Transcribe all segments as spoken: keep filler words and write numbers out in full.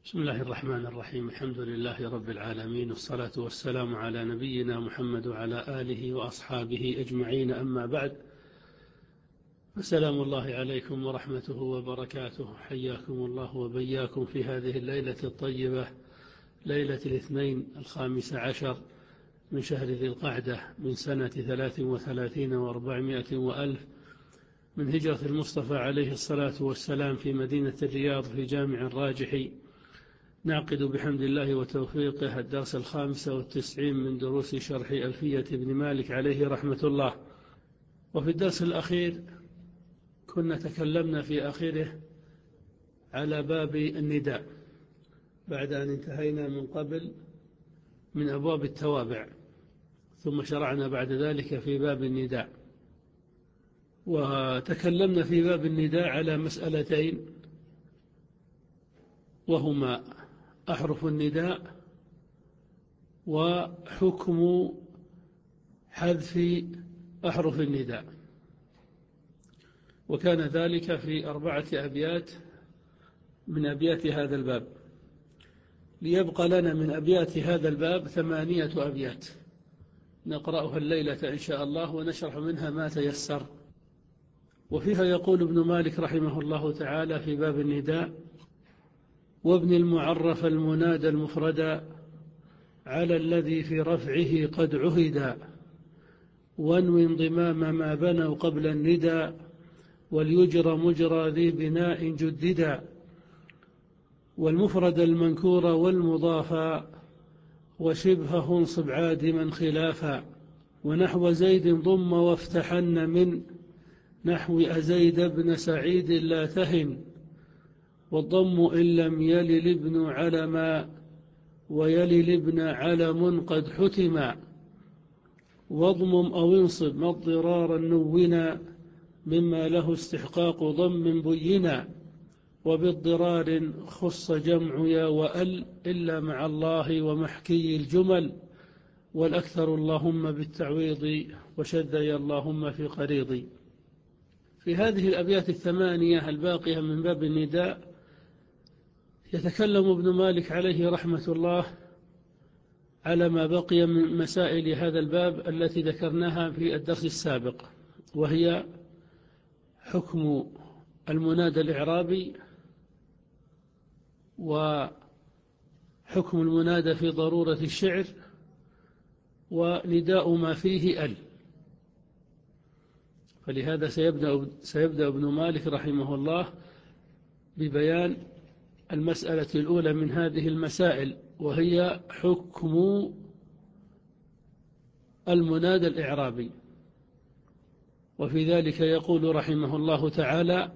بسم الله الرحمن الرحيم. الحمد لله رب العالمين، والصلاة والسلام على نبينا محمد وعلى آله وأصحابه أجمعين، أما بعد، فسلام الله عليكم ورحمته وبركاته. حياكم الله وبياكم في هذه الليلة الطيبة، ليلة الاثنين الخامس عشر من شهر ذي القعدة من سنة ثلاث وثلاثين وأربعمائة وألف من هجرة المصطفى عليه الصلاة والسلام في مدينة الرياض في جامع الراجحي. نعقد بحمد الله وتوفيقه الدرس الخامس والتسعين من دروس شرح ألفية ابن مالك عليه رحمة الله. وفي الدرس الأخير كنا تكلمنا في آخره على باب النداء، بعد أن انتهينا من قبل من أبواب التوابع، ثم شرعنا بعد ذلك في باب النداء. وتكلمنا في باب النداء على مسألتين، وهما أحرف النداء وحكم حذف أحرف النداء، وكان ذلك في أربعة أبيات من أبيات هذا الباب. ليبقى لنا من أبيات هذا الباب ثمانية أبيات نقرأها الليلة إن شاء الله، ونشرح منها ما تيسر. وفيها يقول ابن مالك رحمه الله تعالى في باب النداء: وابن المعرف المنادى المفردا على الذي في رفعه قد عهدا، وانو انضمام ما بنوا قبل الندى، وليجرى مجرى ذي بناء جددا، والمفرد المنكور والمضافا، وشبهه انصب عادما خلافا، ونحو زيد ضم وافتحن من نحو أزيد بن سعيد لا تهن، والضم إن لم يل الابن علما، ويلي الابن علم قد حتما، واضمم أو انصب ما اضطرارا نونا، مما له استحقاق ضم بينا، وباضطرار خص جمع يا وأل إلا مع الله ومحكي الجمل، والأكثر اللهم بالتعويض وشذي اللهم في قريض. في هذه الأبيات الثمانية الباقية من باب النداء يتكلم ابن مالك عليه رحمة الله على ما بقي من مسائل هذا الباب التي ذكرناها في الدرس السابق، وهي حكم المنادى الإعرابي، وحكم المنادى في ضرورة الشعر، ونداء ما فيه ال. فلهذا سيبدأ, سيبدأ ابن مالك رحمه الله ببيان المسألة الأولى من هذه المسائل، وهي حكم المنادى الإعرابي. وفي ذلك يقول رحمه الله تعالى: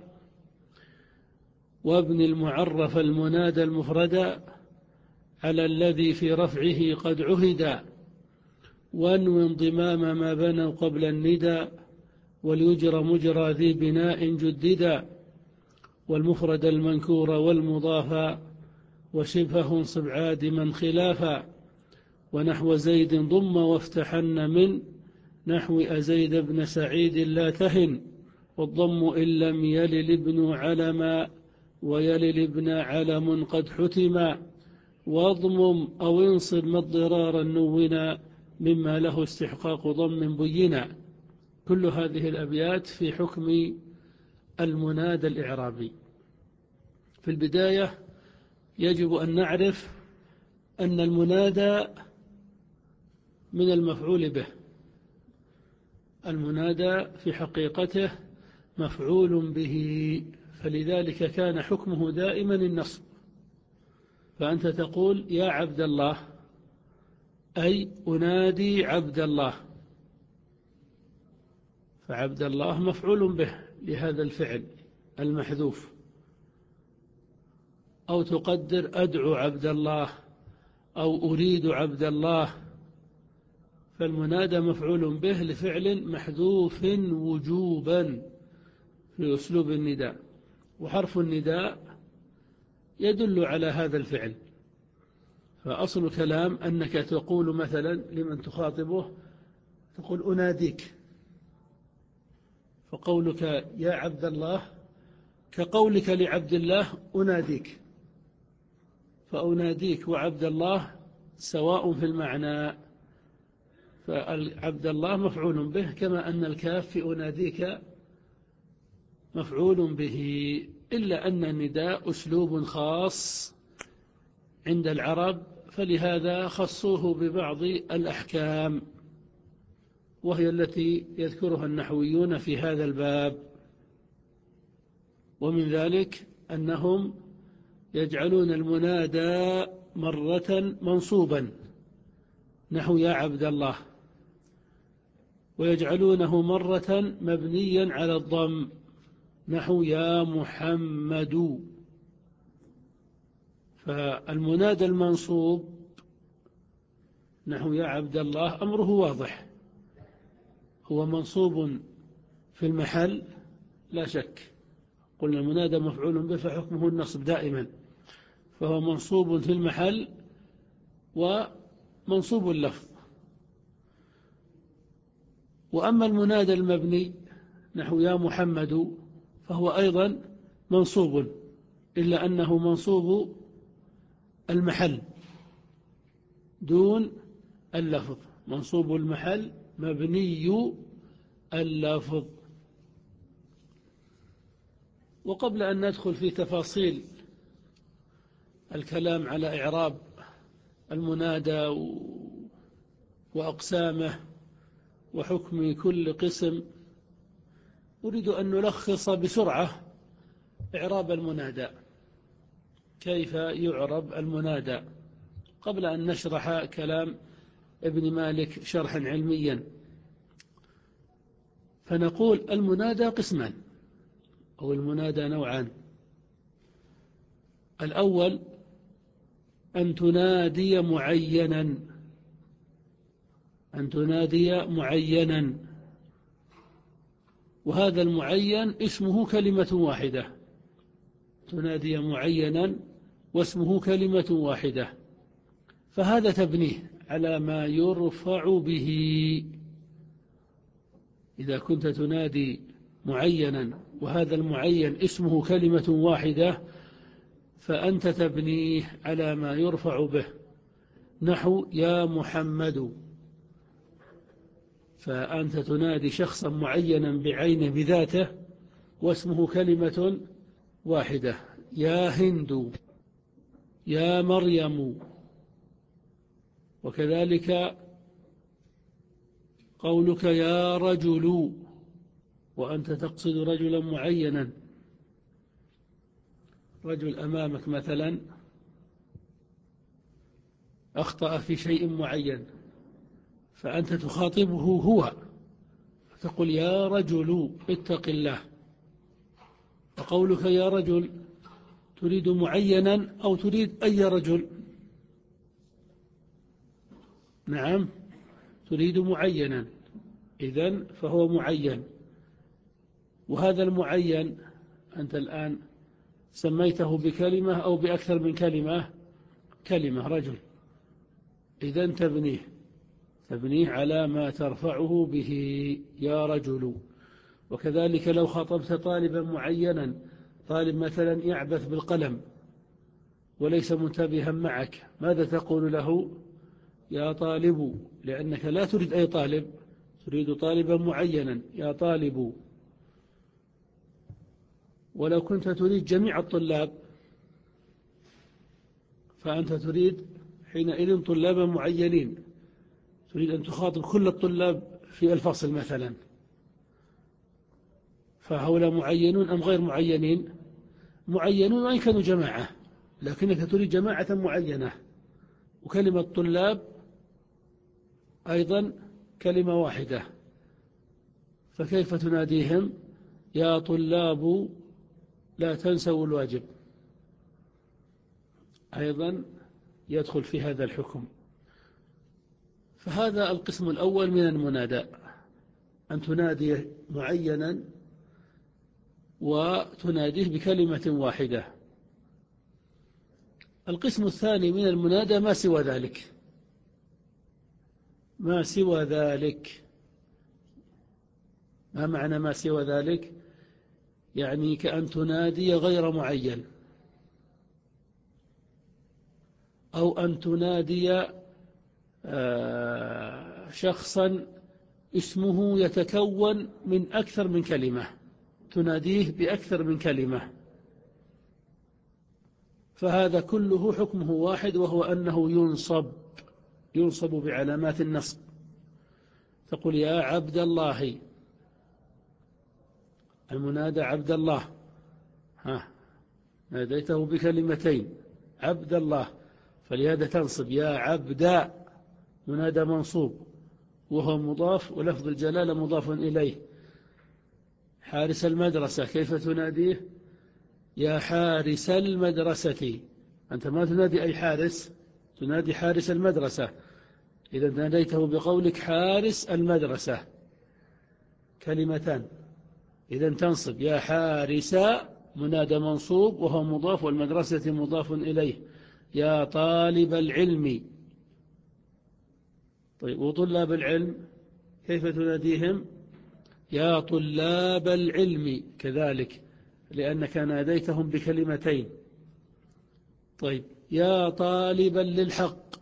وابن المعرف المنادى المفردا على الذي في رفعه قد عهدا، وانو انضمام ما بنوا قبل الندى، وليجرى مجرى ذي بناء جددا، والمفرد المنكور والمضافا، وشبهه انصب عادما خلافا، ونحو زيد ضم وافتحن من نحو أزيد بن سعيد لا تهن، والضم إن لم يل الابن علما، ويل الابن علم قد حتما، واضمم أو انصب ما اضطرارا نونا، مما له استحقاق ضم بينا. كل هذه الأبيات في حكم المنادى الإعرابي. في البداية يجب أن نعرف أن المنادى من المفعول به. المنادى في حقيقته مفعول به، فلذلك كان حكمه دائما النصب. فأنت تقول يا عبد الله، أي أنادي عبد الله، فعبد الله مفعول به لهذا الفعل المحذوف. أو تقدر أدعو عبد الله، أو أريد عبد الله، فالمنادى مفعول به لفعل محذوف وجوبا في أسلوب النداء، وحرف النداء يدل على هذا الفعل. فأصل الكلام أنك تقول مثلا لمن تخاطبه، تقول أناديك، فقولك يا عبد الله كقولك لعبد الله أناديك، فأناديك وعبد الله سواء في المعنى، فعبد الله مفعول به، كما أن الكاف في أناديك مفعول به، إلا أن النداء أسلوب خاص عند العرب، فلهذا خصوه ببعض الأحكام، وهي التي يذكرها النحويون في هذا الباب. ومن ذلك أنهم يجعلون المنادى مرة منصوبا نحو يا عبد الله، ويجعلونه مرة مبنيا على الضم نحو يا محمد. فالمنادى المنصوب نحو يا عبد الله أمره واضح، هو منصوب في المحل لا شك، قلنا المنادى مفعول به فحكمه النصب دائما، فهو منصوب في المحل ومنصوب اللفظ. وأما المنادى المبني نحو يا محمد فهو أيضا منصوب، إلا أنه منصوب المحل دون اللفظ، منصوب المحل مبني اللفظ. وقبل أن ندخل في تفاصيل الكلام على إعراب المنادى وأقسامه وحكم كل قسم، أريد أن نلخص بسرعة إعراب المنادى، كيف يعرب المنادى، قبل أن نشرح كلام ابن مالك شرحا علميا. فنقول المنادى قسمان، أو المنادى نوعان. الأول أن تنادي معينا، أن تنادي معينا، وهذا المعين اسمه كلمة واحدة، تنادي معينا واسمه كلمة واحدة، فهذا تبنيه على ما يرفع به. إذا كنت تنادي معينا وهذا المعين اسمه كلمة واحدة فأنت تبنيه على ما يرفع به، نحو يا محمد، فأنت تنادي شخصا معينا بعينه بذاته واسمه كلمة واحدة. يا هند، يا مريم. وكذلك قولك يا رجل وأنت تقصد رجلا معينا، رجل أمامك مثلا أخطأ في شيء معين فأنت تخاطبه هو، تقول يا رجل اتق الله. وقولك يا رجل تريد معينا أو تريد أي رجل؟ نعم، تريد معينا، إذن فهو معين، وهذا المعين أنت الآن سميته بكلمة أو بأكثر من كلمة، كلمة رجل، إذن تبنيه تبنيه على ما ترفعه به يا رجل. وكذلك لو خاطبت طالبا معينا، طالب مثلا يعبث بالقلم وليس منتبها معك، ماذا تقول له؟ يا طالب، لأنك لا تريد أي طالب، تريد طالبا معينا، يا طالب. ولو كنت تريد جميع الطلاب فأنت تريد حينئذ طلابا معينين، تريد أن تخاطب كل الطلاب في الفصل مثلا، فهؤلاء معينون أم غير معينين؟ معينون وإن كانوا جماعة، لكنك تريد جماعة معينة، وكلمة طلاب أيضا كلمة واحدة، فكيف تناديهم؟ يا طلاب لا تنسوا الواجب، أيضا يدخل في هذا الحكم. فهذا القسم الأول من المنادى، أن تنادي معينا وتناديه بكلمة واحدة. القسم الثاني من المنادى ما سوى ذلك، ما سوى ذلك. ما معنى ما سوى ذلك؟ يعني كأن تنادي غير معين، أو أن تنادي شخصا اسمه يتكون من أكثر من كلمة، تناديه بأكثر من كلمة، فهذا كله حكمه واحد، وهو أنه ينصب ينصب بعلامات النصب. تقول يا عبد الله، المنادى عبد الله، ها ناديته بكلمتين عبد الله، فلهذا تنصب يا عبد، منادى منصوب وهو مضاف ولفظ الجلالة مضاف إليه. حارس المدرسة كيف تناديه؟ يا حارس المدرسة، أنت ما تنادي أي حارس، تنادي حارس المدرسة. إذا ناديته بقولك حارس المدرسة، كلمتان، إذا تنصب يا حارس، منادى منصوب وهو مضاف والمدرسة مضاف إليه. يا طالب العلم، طيب وطلاب العلم كيف تناديهم؟ يا طلاب العلم كذلك، لأنك ناديتهم بكلمتين. طيب يا طالبا للحق،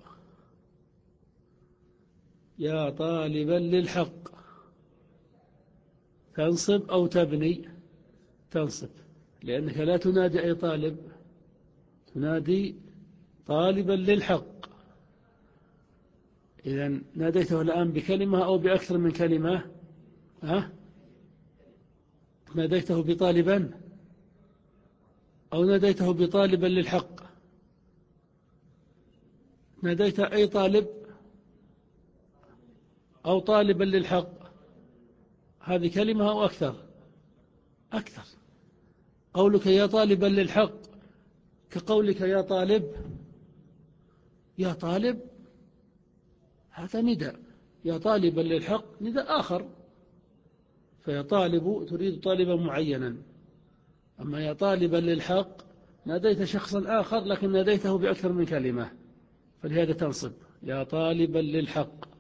يا طالبا للحق، تنصب أو تبني؟ تنصب، لأنك لا تنادي أي طالب، تنادي طالبا للحق. إذا ناديته الآن بكلمة أو بأكثر من كلمة؟ ها؟ ناديته بطالبا أو ناديته بطالبا للحق؟ ناديت أي طالب أو طالبا للحق، هذه كلمة أو أكثر؟ أكثر. قولك يا طالبا للحق كقولك يا طالب، يا طالب هذا نداء، يا طالبا للحق نداء آخر، فيا طالب تريد طالبا معينا، أما يا طالبا للحق ناديت شخصا آخر لكن ناديته بأكثر من كلمة، فلهذا تنصب يا طالبا للحق.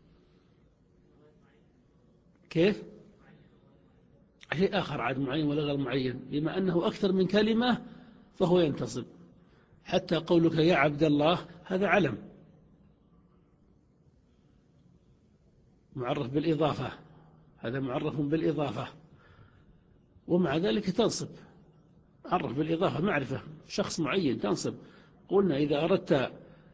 كيف؟ شيء آخر عاد معين ولا غير معين، بما أنه أكثر من كلمة فهو ينتصب. حتى قولك يا عبد الله هذا علم معرف بالإضافة، هذا معرف بالإضافة، ومع ذلك تنصب، عرف بالإضافة معرفة شخص معين تنصب. قلنا إذا أردت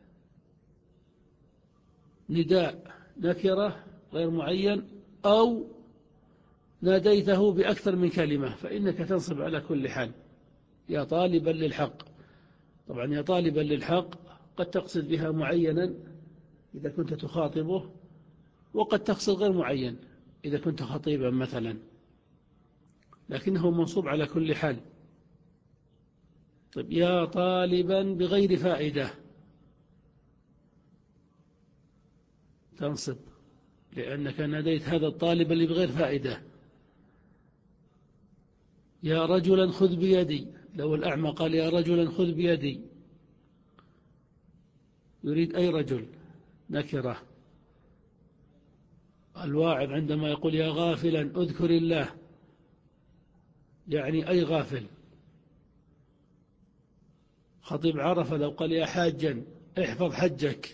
نداء نكرة غير معين أو ناديته بأكثر من كلمة فإنك تنصب على كل حال يا طالبا للحق. طبعا يا طالبا للحق قد تقصد بها معينا إذا كنت تخاطبه، وقد تقصد غير معين إذا كنت خطيبا مثلا، لكنه منصوب على كل حال. طيب يا طالبا بغير فائدة، تنصب لأنك ناديت هذا الطالب اللي بغير فائدة. يا رجلا خذ بيدي، لو الأعمى قال يا رجلا خذ بيدي يريد أي رجل، نكرة. الواعظ عندما يقول يا غافلا اذكر الله يعني أي غافل. خطيب عرفة لو قال يا حاجا احفظ حجك،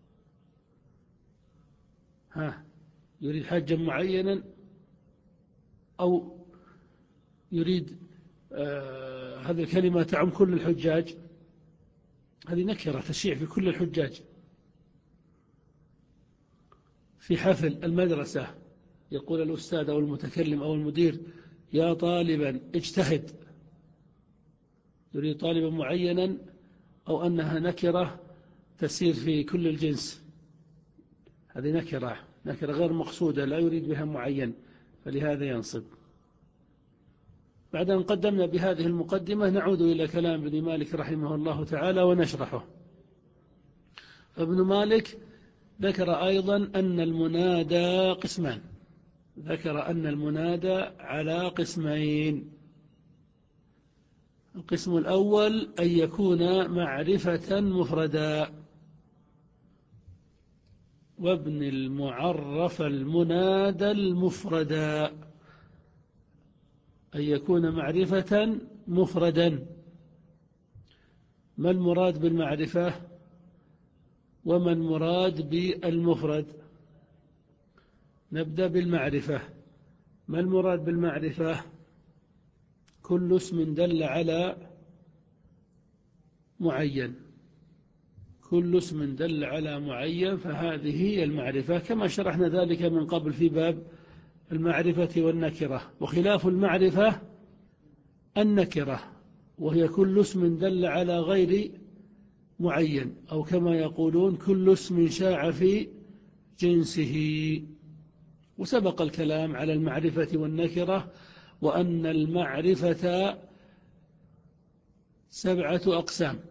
ها يريد حاجا معينا أو يريد آه هذه الكلمة تعم كل الحجاج، هذه نكرة تشيع في كل الحجاج. في حفل المدرسة يقول الأستاذ أو المتكلم أو المدير يا طالبا اجتهد، يريد طالبا معينا أو أنها نكرة تسير في كل الجنس، هذه نكرة نكرة غير مقصودة لا يريد بها معين، فلهذا ينصب. بعد أن قدمنا بهذه المقدمة نعود إلى كلام ابن مالك رحمه الله تعالى ونشرحه. فابن مالك ذكر أيضا أن المنادى قسمان، ذكر أن المنادى على قسمين. القسم الأول أن يكون معرفة مفردا، وابن المعرف المنادى المفردا، أن يكون معرفة مفردا. ما المراد بالمعرفة؟ وما المراد بالمفرد؟ نبدأ بالمعرفة. ما المراد بالمعرفة؟ كل اسم دل على معين، كل اسم دل على معين فهذه هي المعرفة، كما شرحنا ذلك من قبل في باب المعرفة والنكرة. وخلاف المعرفة النكرة، وهي كل اسم دل على غير معين، أو كما يقولون كل اسم شاع في جنسه. وسبق الكلام على المعرفة والنكرة، وأن المعرفة سبعة أقسام،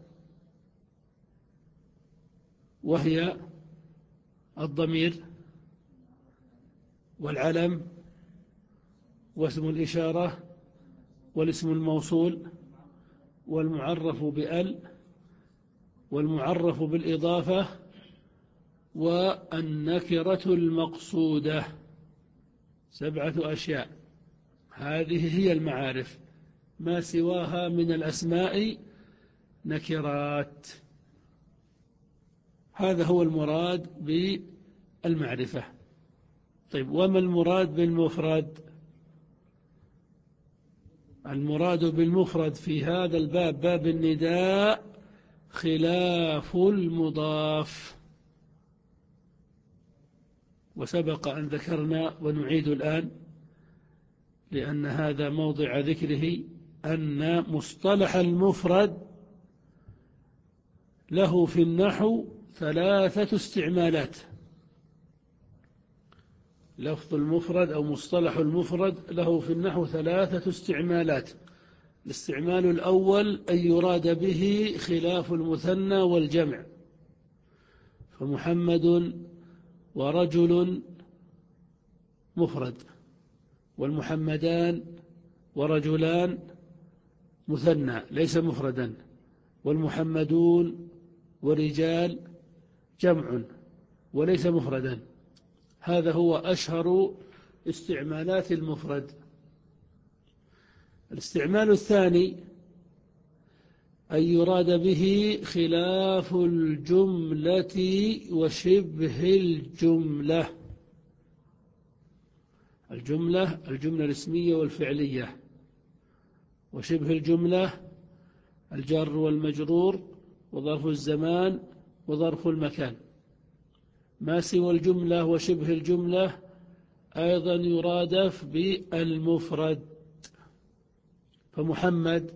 وهي الضمير والعلم واسم الإشارة والاسم الموصول والمعرف بأل والمعرف بالإضافة والنكرة المقصودة. سبعة أشياء، هذه هي المعارف، ما سواها من الأسماء نكرات. هذا هو المراد بالمعرفة. طيب، وما المراد بالمفرد؟ المراد بالمفرد في هذا الباب، باب النداء، خلاف المضاف. وسبق أن ذكرنا ونعيد الآن لأن هذا موضع ذكره أن مصطلح المفرد له في النحو ثلاثة استعمالات. لفظ المفرد أو مصطلح المفرد له في النحو ثلاثة استعمالات. الاستعمال الأول أن يراد به خلاف المثنى والجمع، فمحمد ورجل مفرد، والمحمدان ورجلان مثنى ليس مفردا، والمحمدون ورجال جمع وليس مفردا. هذا هو أشهر استعمالات المفرد. الاستعمال الثاني أن يراد به خلاف الجملة وشبه الجملة. الجملة الجملة الاسمية والفعلية، وشبه الجملة الجار والمجرور وظرف الزمان وظرف المكان. ما سوى الجملة وشبه الجملة أيضا يرادف بالمفرد، فمحمد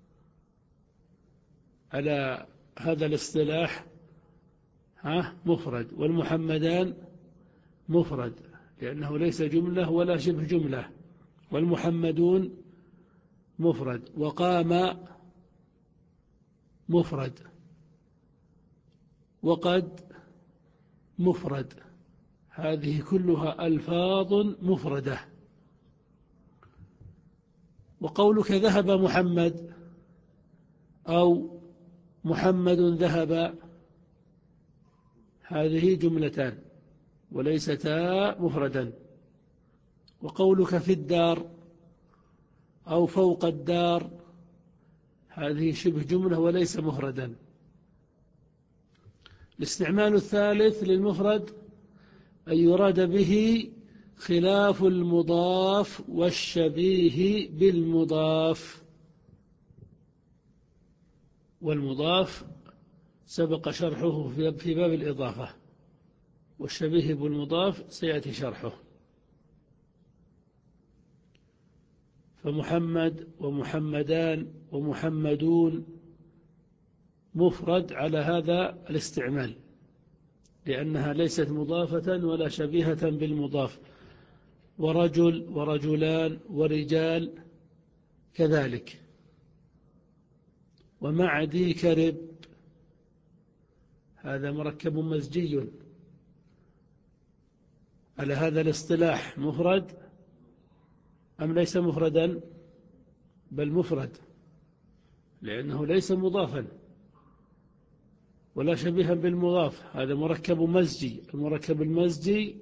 على هذا الاصطلاح ها مفرد، والمحمدان مفرد لأنه ليس جملة ولا شبه جملة، والمحمدون مفرد، وقام مفرد، وقد مفرد. هذه كلها ألفاظ مفردة. وقولك ذهب محمد أو محمد ذهب، هذه جملتان وليستا مفردا. وقولك في الدار أو فوق الدار، هذه شبه جملة وليس مفردا. الاستعمال الثالث للمفرد أن يراد به خلاف المضاف والشبيه بالمضاف. والمضاف سبق شرحه في باب الإضافة، والشبيه بالمضاف سيأتي شرحه. فمحمد ومحمدان ومحمدون مفرد على هذا الاستعمال، لأنها ليست مضافة ولا شبيهة بالمضاف. ورجل ورجلان ورجال كذلك. ومعدي كرب، هذا مركب مزجي على هذا الاصطلاح، مفرد أم ليس مفردا؟ بل مفرد، لأنه ليس مضافا ولا شبيها بالمضاف، هذا مركب مزجي. المركب المزجي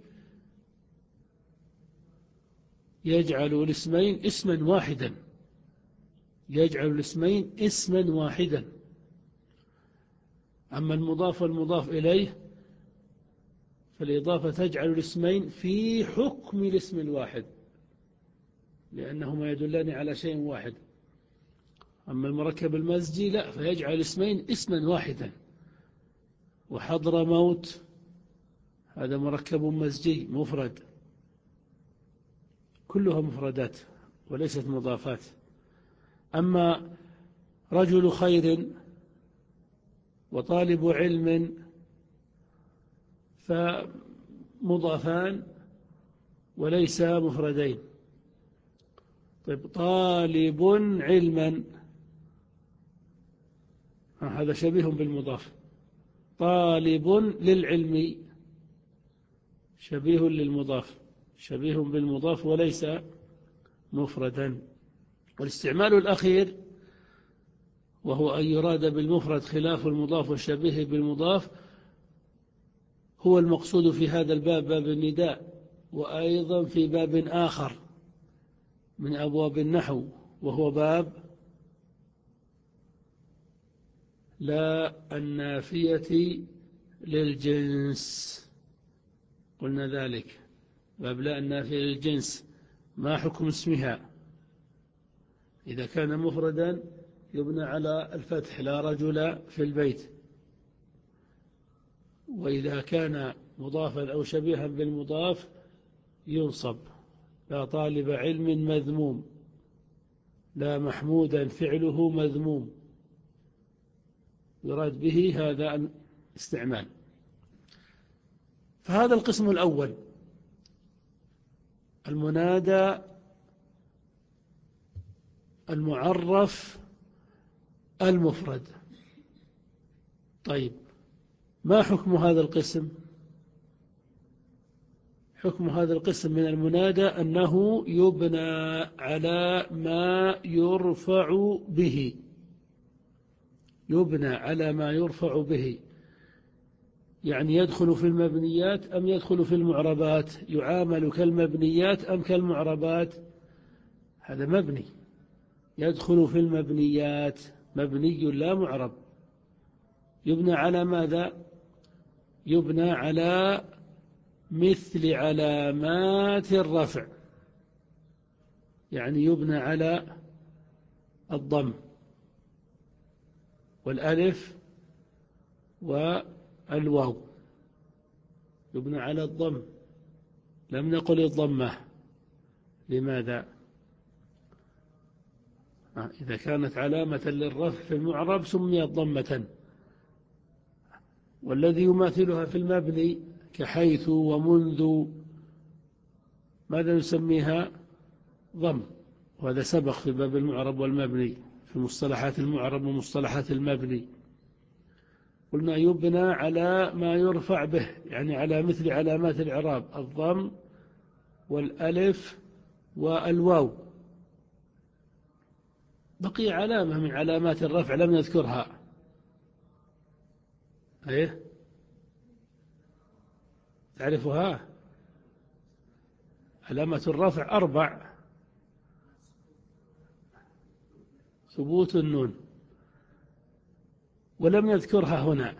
يجعل الاسمين اسما واحدا، يجعل الاسمين اسما واحدا. أما المضاف والمضاف إليه فالإضافة تجعل الاسمين في حكم الاسم الواحد لأنهما يدلان على شيء واحد. أما المركب المزجي لا، فيجعل الاسمين اسما واحدا. وحضر موت هذا مركب مزجي مفرد، كلها مفردات وليست مضافات. أما رجل خير وطالب علم فمضافان وليس مفردين. طيب طالب علما هذا شبيه بالمضاف، طالب للعلم شبيه للمضاف، شبيه بالمضاف وليس مفردا. والاستعمال الأخير وهو أن يراد بالمفرد خلاف المضاف والشبيه بالمضاف هو المقصود في هذا الباب، باب النداء، وأيضا في باب آخر من أبواب النحو وهو باب لا النافية للجنس. قلنا ذلك باب لا النافية للجنس، ما حكم اسمها؟ إذا كان مفردا يبنى على الفتح لا رجل في البيت، وإذا كان مضافا أو شبيها بالمضاف ينصب لا طالب علم مذموم، لا محمودا فعله مذموم، يراد به هذا الاستعمال. فهذا القسم الأول المنادى المعرف المفرد. طيب ما حكم هذا القسم؟ حكم هذا القسم من المنادى أنه يبنى على ما يرفع به، يبنى على ما يرفع به، يعني يدخل في المبنيات أم يدخل في المعربات؟ يعامل كالمبنيات أم كالمعربات؟ هذا مبني، يدخل في المبنيات، مبني لا معرب. يبنى على ماذا؟ يبنى على مثل علامات الرفع، يعني يبنى على الضم والألف والواو، يبنى على الضم، لم نقل الضمة. لماذا؟ إذا كانت علامة للرفع في المعرب سميت ضمة، والذي يماثلها في المبني كحيث ومنذ ماذا نسميها؟ ضم. وهذا سبق في باب المعرب والمبني في مصطلحات المعرب ومصطلحات المبني. قلنا يبنى على ما يرفع به، يعني على مثل علامات الإعراب الضم والألف والواو. بقي علامة من علامات الرفع لم نذكرها، أيه تعرفها؟ علامة الرفع أربع: ثبوت النون، ولم نذكرها هنا،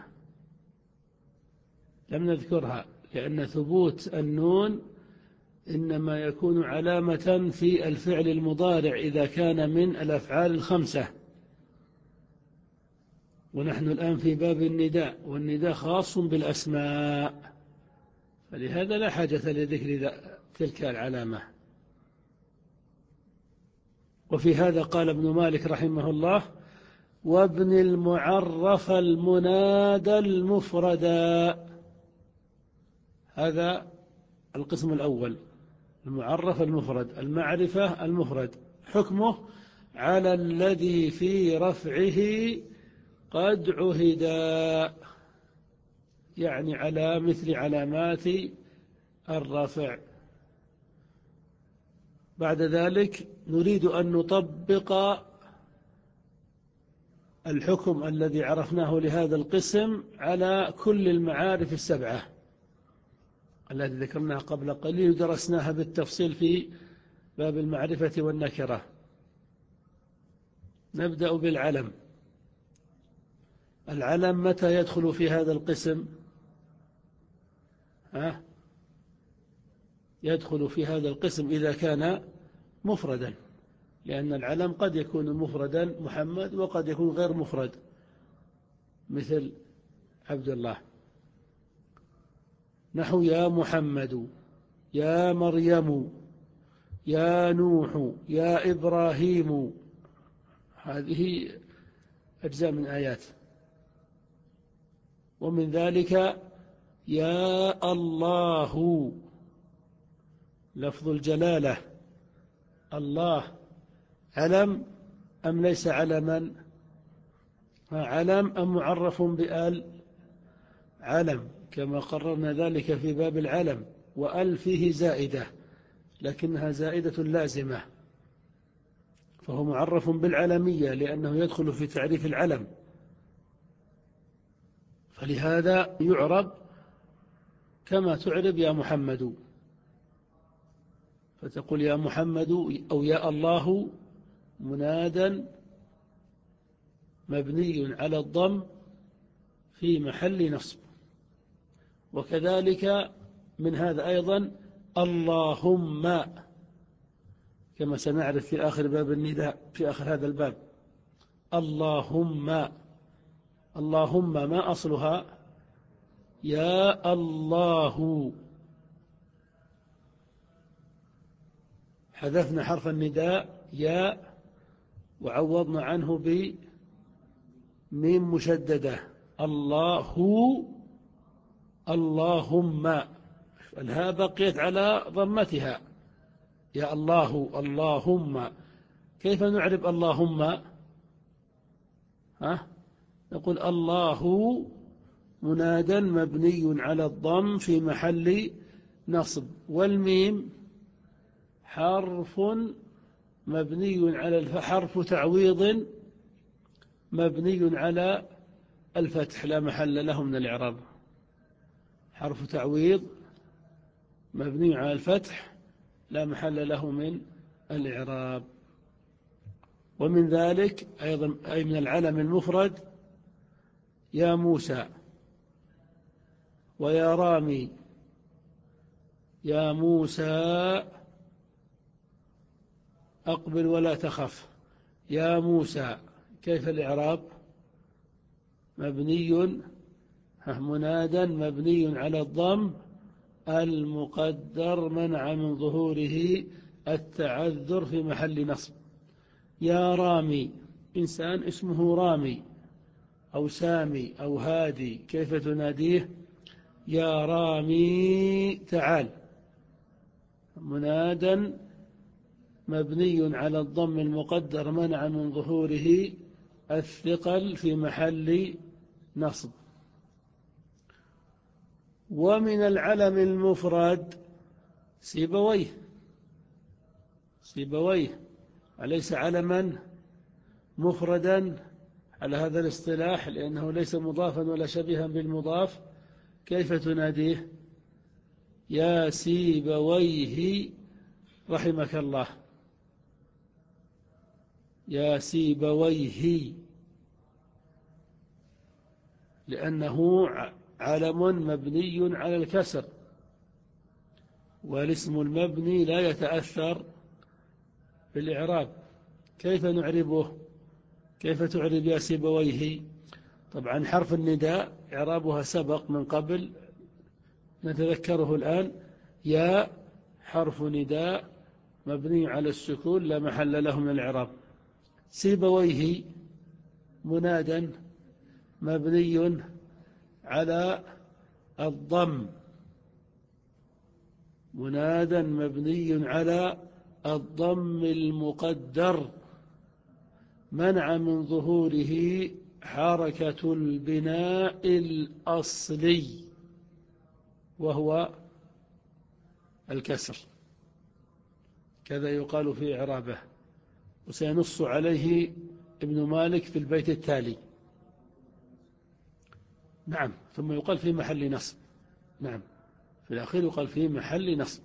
لم نذكرها لأن ثبوت النون إنما يكون علامة في الفعل المضارع إذا كان من الأفعال الخمسة، ونحن الآن في باب النداء، والنداء خاص بالأسماء، فلهذا لا حاجة لذكر تلك العلامة. وفي هذا قال ابن مالك رحمه الله: وابن المعرف المنادى المفردا. هذا القسم الأول، المعرف المفرد، المعرفة المفرد. حكمه على الذي في رفعه قد عهدا، يعني على مثل علامات الرفع. بعد ذلك نريد أن نطبق الحكم الذي عرفناه لهذا القسم على كل المعارف السبعة التي ذكرناها قبل قليل ودرسناها بالتفصيل في باب المعرفة والنكرة. نبدأ بالعلم. العلم متى يدخل في هذا القسم؟ ها؟ يدخل في هذا القسم إذا كان مفردا، لأن العلم قد يكون مفردا محمد وقد يكون غير مفرد، مثل عبد الله. نحو يا محمد، يا مريم، يا نوح، يا إبراهيم، هذه أجزاء من آيات. ومن ذلك يا الله، لفظ الجلالة. الله علم أم ليس علما؟ علم أم معرف بآل؟ علم، كما قررنا ذلك في باب العلم. وأل فيه زائدة، لكنها زائدة لازمة، فهو معرف بالعلمية لأنه يدخل في تعريف العلم، فلهذا يعرب كما تعرب يا محمد، فتقول يا محمد أو يا الله منادا مبني على الضم في محل نصب. وكذلك من هذا أيضا اللهم، كما سنعرف في آخر باب النداء، في آخر هذا الباب. اللهم، اللهم ما أصلها؟ يا الله. حذفنا حرف النداء يا وعوضنا عنه بميم مشددة، الله، اللهم، الهاء بقيت على ضمتها، يا الله اللهم. كيف نعرب اللهم؟ ها؟ نقول الله منادا مبني على الضم في محل نصب، والميم حرف مبني على حرف تعويض مبني على الفتح لا محل له من الإعراب، حرف تعويض مبني على الفتح لا محل له من الإعراب. ومن ذلك أيضا أي من العلم المفرد يا موسى، ويا رامي. يا موسى أقبل ولا تخف، يا موسى كيف الإعراب؟ مبني منادا مبني على الضم المقدر منع من ظهوره التعذر في محل نصب. يا رامي، إنسان اسمه رامي أو سامي أو هادي، كيف تناديه؟ يا رامي تعال، منادا مبني على الضم المقدر منع من ظهوره الثقل في محل نصب. ومن العلم المفرد سيبويه، سيبويه أليس علما مفردا على هذا الاصطلاح لأنه ليس مضافا ولا شبيها بالمضاف؟ كيف تناديه؟ يا سيبويه رحمك الله، يا سيبويه، لأنه علم مبني على الكسر، والاسم المبني لا يتأثر بالإعراب. كيف نعربه؟ كيف تعرب يا سيبويه؟ طبعا حرف النداء إعرابها سبق من قبل، نتذكره الآن. يا حرف نداء مبني على السكون لا محل له من الإعراب. سيبويه منادا مبني على الضم، منادا مبني على الضم المقدر منع من ظهوره حركة البناء الأصلي وهو الكسر، كذا يقال في إعرابه، وسينص عليه ابن مالك في البيت التالي. نعم، ثم يقال في محل نصب. نعم، في الأخير يقال في محل نصب.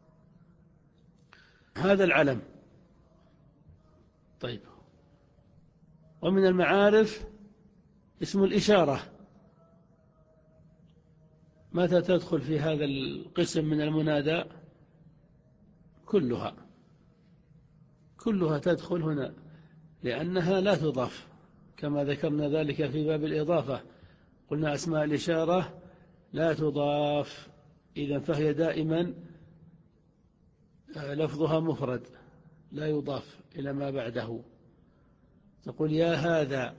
هذا العلم. طيب، ومن المعارف اسم الإشارة متى تدخل في هذا القسم من المنادى؟ كلها كلها تدخل هنا، لأنها لا تضاف، كما ذكرنا ذلك في باب الإضافة. قلنا أسماء الإشارة لا تضاف، إذن فهي دائما لفظها مفرد لا يضاف إلى ما بعده. تقول يا هذا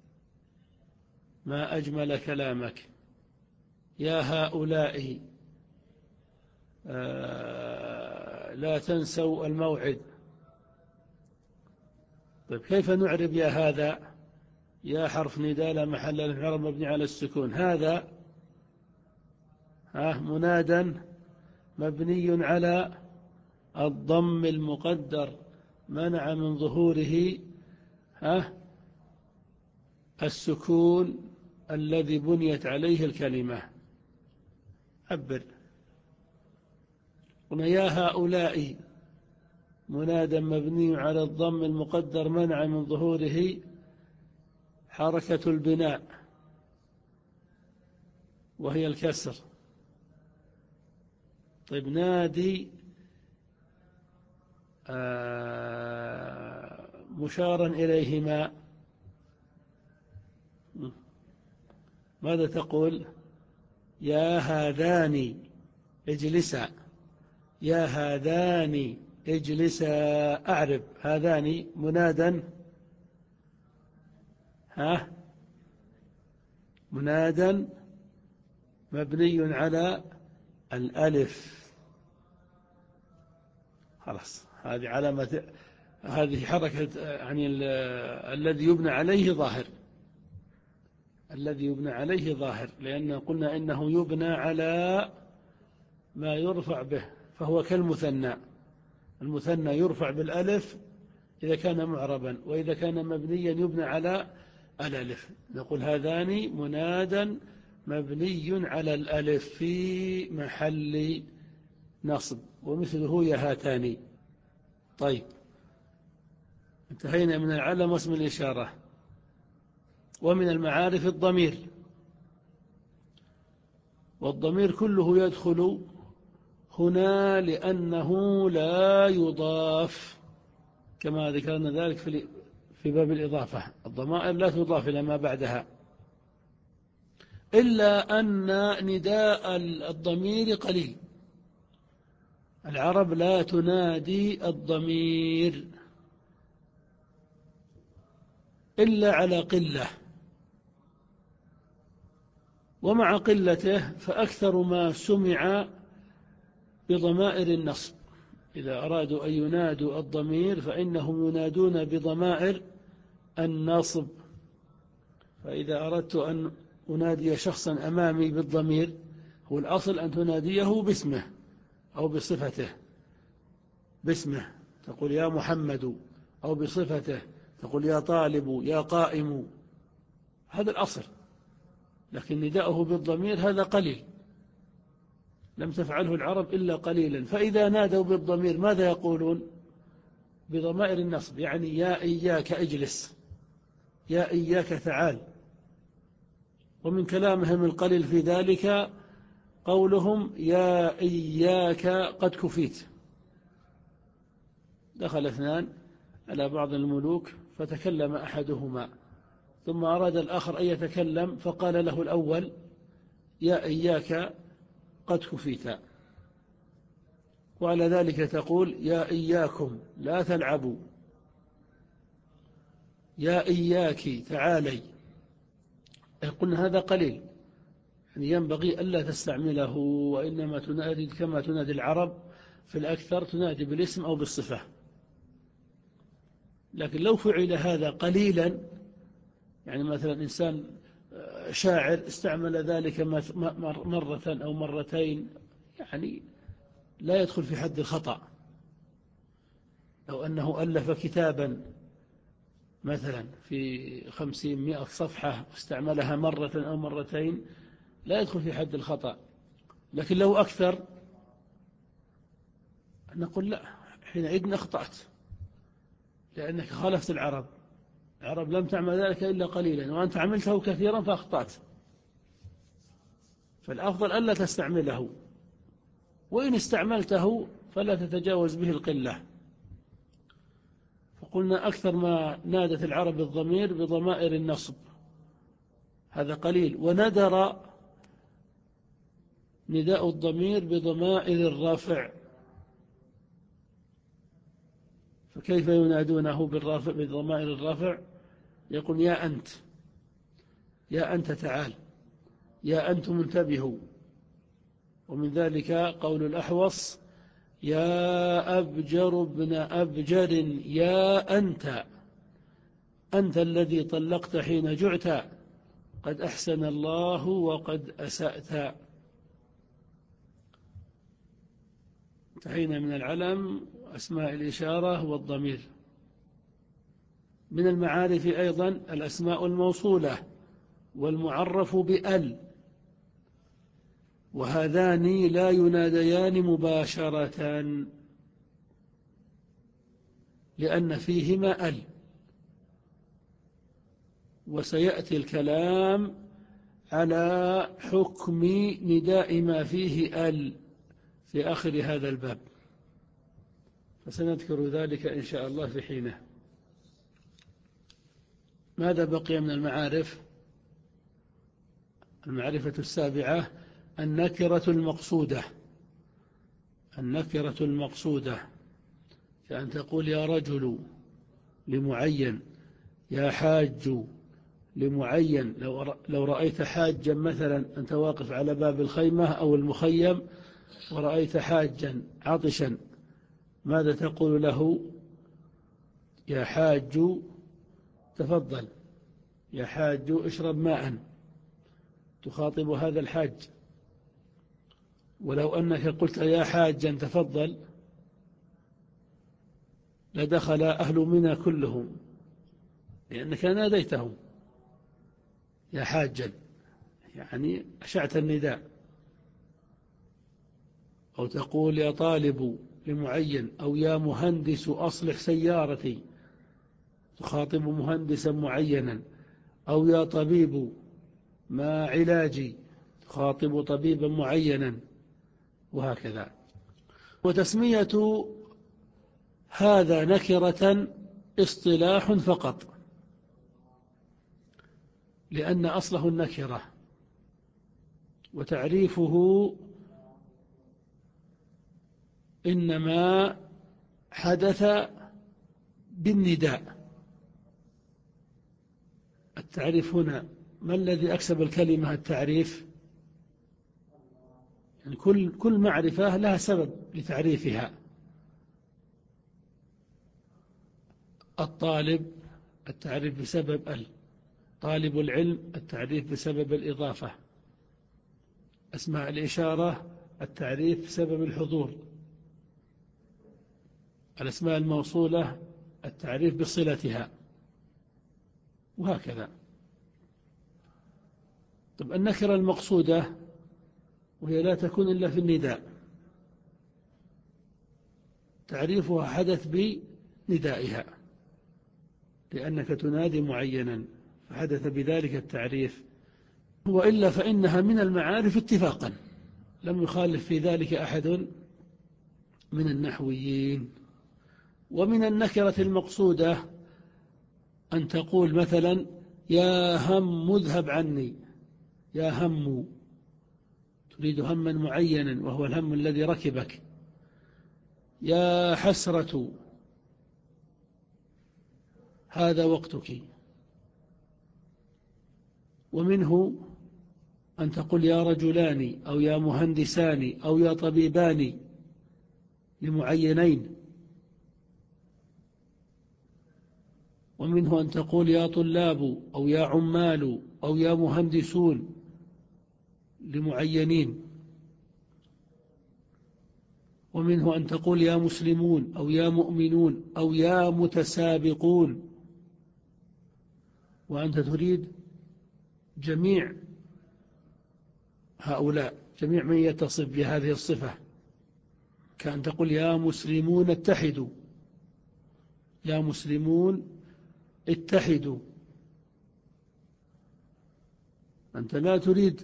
ما أجمل كلامك، يا هؤلاء آه لا تنسوا الموعد. طيب كيف نعرب يا هذا؟ يا حرف نداء لا محل له من الإعراب مبني على السكون. هذا ها منادى مبني على الضم المقدر منع من ظهوره ها السكون الذي بنيت عليه الكلمة. عبر. قلنا يا هؤلاء منادى مبني على الضم المقدر منع من ظهوره حركة البناء وهي الكسر. طيب نادي آه مشارا إليهما، ماذا تقول؟ يا هذان اجلسا، يا هذان اجلسا. أعرب هذان منادا ها منادا مبني على الألف. خلاص هذه علامة، هذه حركة يعني الذي يبنى عليه ظاهر، الذي يبنى عليه ظاهر، لأن قلنا إنه يبنى على ما يرفع به، فهو كالمثنى. المثنى يرفع بالألف إذا كان معربا، وإذا كان مبنيا يبنى على الألف. نقول هذان منادا مبني على الألف في محل نصب، ومثله يا هاتان. طيب انتهينا من العلم واسم الإشارة. ومن المعارف الضمير، والضمير كله يدخل هنا لأنه لا يضاف، كما ذكرنا ذلك في في باب الإضافة. الضمائر لا تضاف إلى ما بعدها، إلا أن نداء الضمير قليل. العرب لا تنادي الضمير إلا على قلة، ومع قلته فأكثر ما سمع بضمائر النصب. إذا أرادوا أن ينادوا الضمير فإنهم ينادون بضمائر النصب. فإذا أردت أن أنادي شخصا أمامي بالضمير، هو الأصل أن تناديه باسمه أو بصفته، باسمه تقول يا محمد، أو بصفته تقول يا طالب يا قائم، هذا الأصل. لكن نداؤه بالضمير هذا قليل، لم تفعله العرب إلا قليلا. فإذا نادوا بالضمير ماذا يقولون؟ بضمائر النصب، يعني يا إياك اجلس، يا إياك تعال. ومن كلامهم القليل في ذلك قولهم يا إياك قد كفيت. دخل اثنان على بعض الملوك فتكلم أحدهما، ثم أراد الآخر أن يتكلم فقال له الأول يا إياك قد كفيت. وعلى ذلك تقول يا إياكم لا تلعبوا، يا إياك تعالي. قلنا هذا قليل، يعني ينبغي ألا تستعمله، وإنما تنادي كما تنادي العرب في الأكثر، تنادي بالاسم أو بالصفة. لكن لو فعل هذا قليلا، يعني مثلا إنسان شاعر استعمل ذلك مرة أو مرتين، يعني لا يدخل في حد الخطأ. لو أنه ألف كتابا مثلا في خمسين مئة صفحة واستعملها مرة أو مرتين لا يدخل في حد الخطأ. لكن لو أكثر نقول لا، حينئذ أخطأت، لأنك خالفت العرب. العرب لم تعمل ذلك إلا قليلا، وأنت عملته كثيرا فأخطأت، فالأفضل ألا تستعمله، وإن استعملته فلا تتجاوز به القلة. فقلنا أكثر ما نادت العرب الضمير بضمائر النصب، هذا قليل، وندر نداء الضمير بضمائر الرفع، فكيف ينادونه بالرافع بضمائر الرفع؟ يقول يا أنت، يا أنت تعال، يا أنتم انتبهوا. ومن ذلك قول الأحوص يا أبجر ابن أبجر يا أنت، أنت الذي طلقت حين جعت، قد أحسن الله وقد أسأت. انتهينا من العلم وأسماء الإشارة والضمير. من المعارف أيضا الأسماء الموصولة والمعرف بأل، وهذان لا يناديان مباشرة لأن فيهما أل، وسيأتي الكلام على حكم نداء ما فيه أل في آخر هذا الباب، فسنذكر ذلك إن شاء الله في حينه. ماذا بقي من المعارف؟ المعرفة السابعة النكرة المقصودة. النكرة المقصودة كأن تقول يا رجل لمعين، يا حاج لمعين. لو رأيت حاجا مثلا، أنت واقف على باب الخيمة أو المخيم ورأيت حاجا عطشا، ماذا تقول له؟ يا حاج تفضل، يا حاج اشرب ماء، تخاطب هذا الحاج. ولو أنك قلت يا حاجا تفضل لدخل أهل منى كلهم، لأنك ناديتهم يا حاجا، يعني أشعت النداء. أو تقول يا طالب لمعين، أو يا مهندس أصلح سيارتي، تخاطب مهندسا معينا. أو يا طبيب ما علاجي، تخاطب طبيبا معينا، وهكذا. وتسمية هذا نكرة اصطلاح فقط، لأن أصله النكرة، وتعريفه إنما حدث بالنداء. التعريف هنا ما الذي أكسب الكلمة التعريف؟ يعني كل كل معرفة لها سبب لتعريفها. الطالب التعريف بسبب ال، طالب العلم التعريف بسبب الإضافة، أسماء الإشارة التعريف بسبب الحضور، الأسماء الموصولة التعريف بصلتها، وهكذا. طب النكرة المقصودة وهي لا تكون إلا في النداء، تعريفها حدث بندائها، لأنك تنادي معينا فحدث بذلك التعريف. وإلا فإنها من المعارف اتفاقا، لم يخالف في ذلك أحد من النحويين. ومن النكرة المقصودة أن تقول مثلا يا هم اذهب عني، يا هم، تريد هما معينا وهو الهم الذي ركبك. يا حسرة هذا وقتك. ومنه أن تقول يا رجلان أو يا مهندسان أو يا طبيبان لمعينين. ومنه أن تقول يا طلاب أو يا عمال أو يا مهندسون لمعينين. ومنه أن تقول يا مسلمون أو يا مؤمنون أو يا متسابقون، وأنت تريد جميع هؤلاء، جميع من يتصف بهذه الصفة، كأن تقول يا مسلمون اتحدوا، يا مسلمون اتحدوا. أنت لا تريد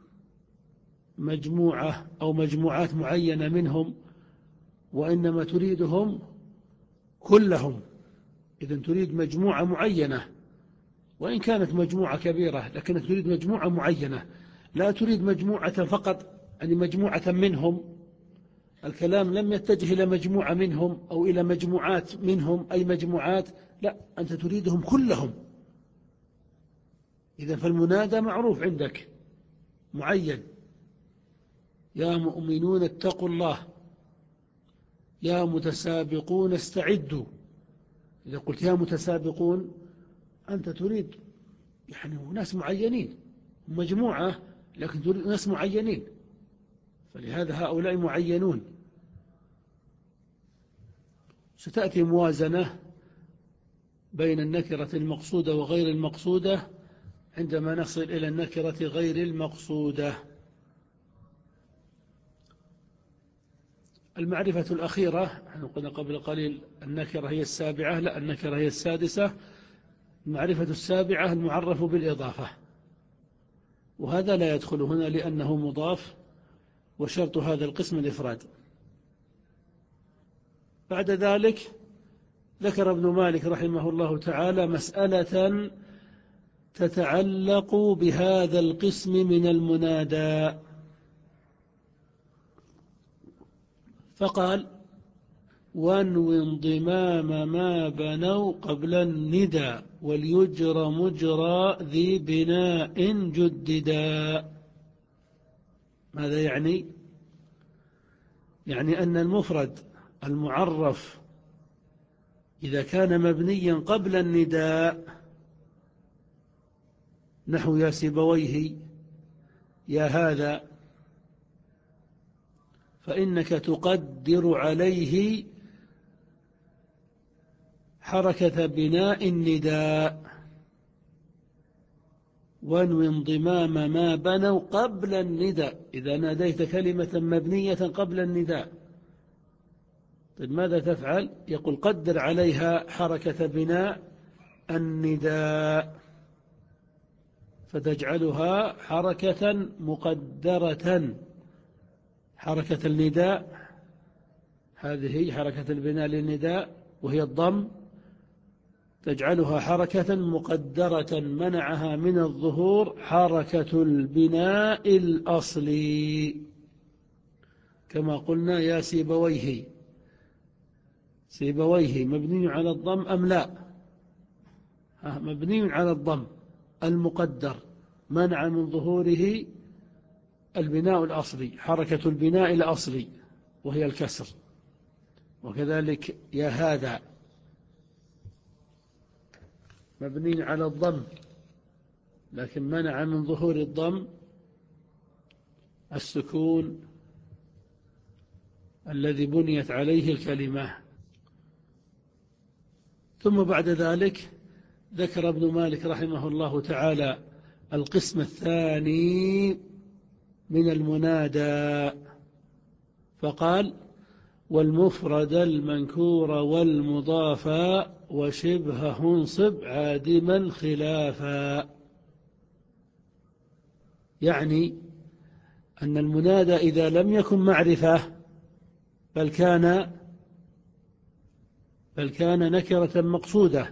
مجموعة أو مجموعات معينة منهم، وإنما تريدهم كلهم. إذن تريد مجموعة معينة، وإن كانت مجموعة كبيرة لكنك تريد مجموعة معينة، لا تريد مجموعة فقط، يعني مجموعة منهم. الكلام لم يتجه إلى مجموعة منهم أو إلى مجموعات منهم أي مجموعات، لا، أنت تريدهم كلهم. إذن فالمنادى معروف عندك معين: يا مؤمنون اتقوا الله، يا متسابقون استعدوا. إذا قلت يا متسابقون أنت تريد يعني ناس معينين، مجموعة لكن تريد ناس معينين، فلهذا هؤلاء معينون. ستأتي موازنة بين النكرة المقصودة وغير المقصودة عندما نصل إلى النكرة غير المقصودة. المعرفة الأخيرة، نحن قلنا قبل قليل النكرة هي السابعة، لا، النكرة هي السادسة. المعرفة السابعة المعرف بالإضافة، وهذا لا يدخل هنا لأنه مضاف، وشرط هذا القسم الإفراد. بعد ذلك ذكر ابن مالك رحمه الله تعالى مسألة تتعلق بهذا القسم من المنادى، فقال: وانو انضمام ما بنوا قبل الندى وليجرى مجرى ذي بناء جددا. ماذا يعني؟ يعني أن المفرد المعرف إذا كان مبنيا قبل النداء، نحو يا سيبويه، يا هذا، فإنك تقدر عليه حركة بناء النداء. وانو انضمام ما بنوا قبل النداء، إذا ناديت كلمة مبنية قبل النداء، طيب ماذا تفعل؟ يقول: قدر عليها حركة بناء النداء، فتجعلها حركة مقدرة. حركة النداء هذه حركة البناء للنداء وهي الضم، تجعلها حركة مقدرة منعها من الظهور حركة البناء الأصلي، كما قلنا يا سيبويه. سيبويه مبني على الضم أم لا؟ مبني على الضم المقدر، منع من ظهوره البناء الأصلي، حركة البناء الأصلي وهي الكسر. وكذلك يا هذا مبني على الضم، لكن منع من ظهور الضم السكون الذي بنيت عليه الكلمة. ثم بعد ذلك ذكر ابن مالك رحمه الله تعالى القسم الثاني من المنادى، فقال: والمفرد المنكور والمضافا وشبهه انصب عادما خلافا. يعني أن المنادى إذا لم يكن معرفة بل كان بل كان نكرة مقصودة،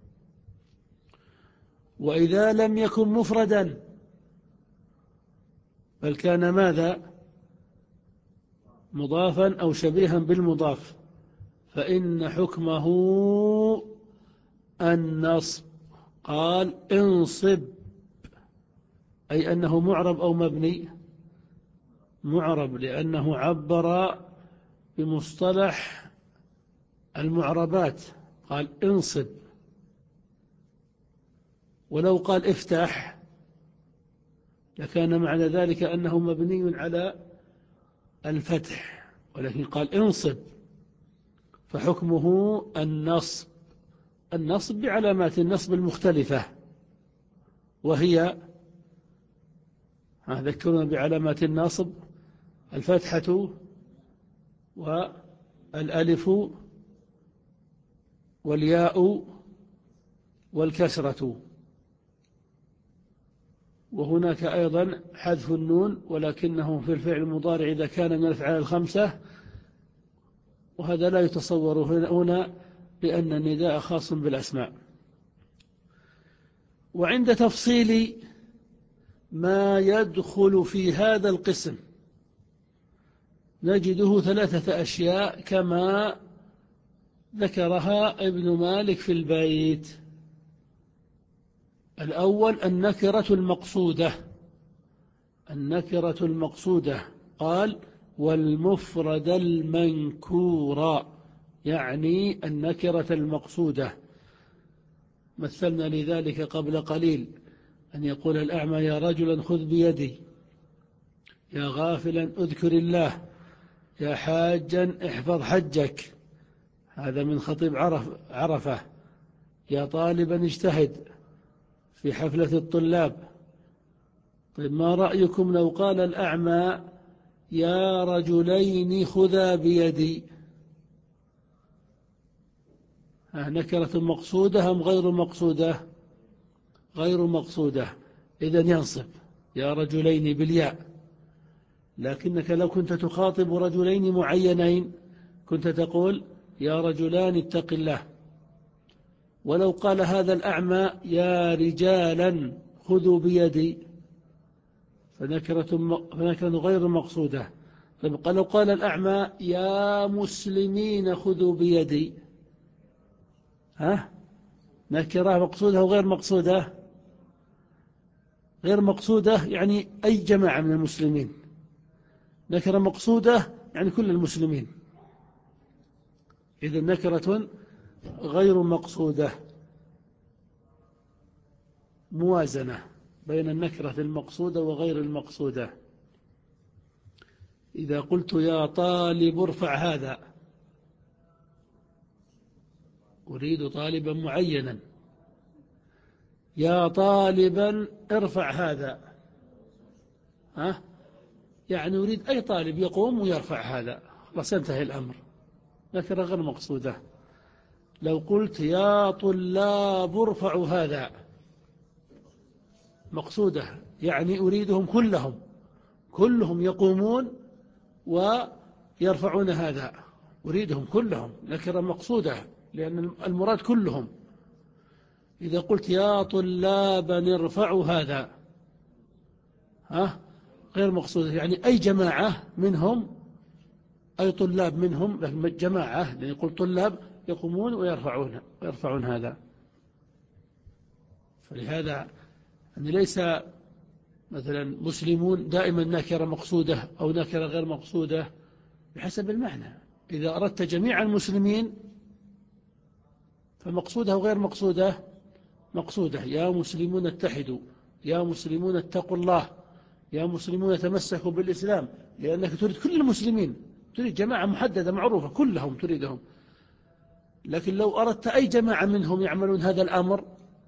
وإذا لم يكن مفردا بل كان ماذا؟ مضافا أو شبيها بالمضاف، فإن حكمه النصب. قال: انصب، أي أنه معرب أو مبني؟ معرب، لأنه عبر بمصطلح المعربات، قال انصب. ولو قال افتح لكان معنى ذلك أنه مبني على الفتح، ولكن قال انصب، فحكمه النصب. النصب بعلامات النصب المختلفة، وهي، ذكرنا بعلامات النصب: الفتحة والألف والياء والكسرة. وهناك أيضا حذف النون ولكنه في الفعل المضارع إذا كان من الأفعال الخمسة، وهذا لا يتصور هنا لأن النداء خاص بالأسماء. وعند تفصيل ما يدخل في هذا القسم نجده ثلاثة أشياء كما ذكرها ابن مالك في البيت. الأول النكرة المقصودة، النكرة المقصودة قال والمفرد المنكور، يعني النكرة المقصودة. مثلنا لذلك قبل قليل أن يقول الأعمى يا رجلا خذ بيدي، يا غافلا اذكر الله، يا حاجا احفظ حجك، هذا من خطيب عرف عرفة، يا طالبا اجتهد في حفلة الطلاب. طيب ما رأيكم لو قال الأعمى يا رجلين خذا بيدي؟ نكرة مقصودة أم غير مقصودة؟ غير مقصودة، إذن ينصب يا رجلين بالياء. لكنك لو كنت تخاطب رجلين معينين كنت تقول يا رجلان اتق الله. ولو قال هذا الأعمى يا رجالا خذوا بيدي فنكرة, فنكرة غير مقصودة. لو قال الأعمى يا مسلمين خذوا بيدي، ها نكرة مقصودة وغير مقصودة؟ غير مقصودة يعني أي جماعة من المسلمين، نكرة مقصودة يعني كل المسلمين. إذن نكرة غير مقصودة، موازنة بين النكرة المقصودة وغير المقصودة. إذا قلت يا طالب ارفع هذا أريد طالبا معينا، يا طالبا ارفع هذا ها يعني أريد أي طالب يقوم ويرفع هذا، خلاص ينتهي الأمر، نكرة غير مقصودة. لو قلت يا طلاب ارفعوا هذا مقصودة، يعني أريدهم كلهم كلهم يقومون ويرفعون هذا، أريدهم كلهم، نكرة مقصودة لأن المراد كلهم. إذا قلت يا طلابا ارفعوا هذا ها غير مقصودة، يعني أي جماعة منهم، أي طلاب منهم، لكن جماعة لأن يقول طلاب يقومون ويرفعون ويرفعون هذا. فلهذا أن ليس مثلا مسلمون دائما نكرة مقصودة أو نكرة غير مقصودة بحسب المعنى. إذا أردت جميع المسلمين فمقصودة وغير مقصودة مقصودة، يا مسلمون اتحدوا، يا مسلمون اتقوا الله، يا مسلمون تمسكوا بالإسلام، لأنك تريد كل المسلمين، تريد جماعة محددة معروفة كلهم تريدهم. لكن لو أردت أي جماعة منهم يعملون هذا الأمر،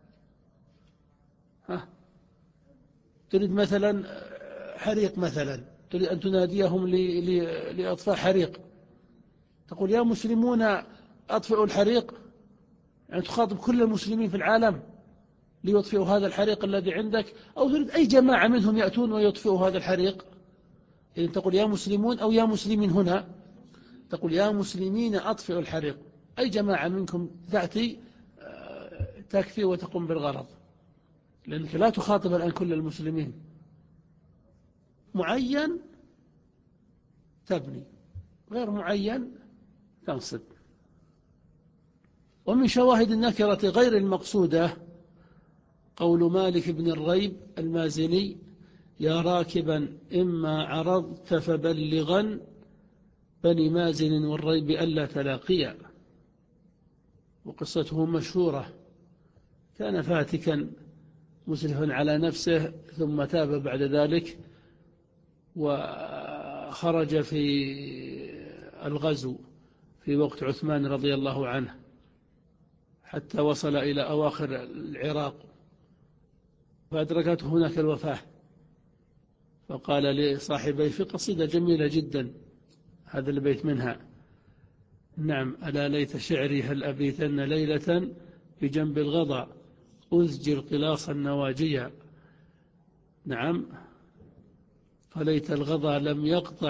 ها تريد مثلا حريق مثلا، تريد أن تناديهم لأطفاء حريق، تقول يا مسلمون أطفئوا الحريق، يعني تخاطب كل المسلمين في العالم ليطفئوا هذا الحريق الذي عندك، أو تريد أي جماعة منهم يأتون ويطفئوا هذا الحريق. إذن تقول يا مسلمون أو يا مسلمين، هنا تقول يا مسلمين أطفئوا الحريق، أي جماعة منكم تأتي تكفي وتقوم بالغرض، لأنك لا تخاطب الآن كل المسلمين، معين تبني، غير معين تنصب. ومن شواهد النكرة غير المقصودة قول مالك بن الريب المازني يا راكبا إما عرضت فبلغا بني مازن والريب ألا تلاقيا. وقصته مشهورة، كان فاتكا مسرفا على نفسه ثم تاب بعد ذلك وخرج في الغزو في وقت عثمان رضي الله عنه حتى وصل إلى أواخر العراق، فأدركته هناك الوفاة، فقال لصاحبيه في قصيدة جميلة جدا هذا البيت منها: نعم ألا ليت شعري هل أبيتن ليلة بجنب الغضا أزجر قلاص النواجيا. نعم، فليت الغضا لم يقطع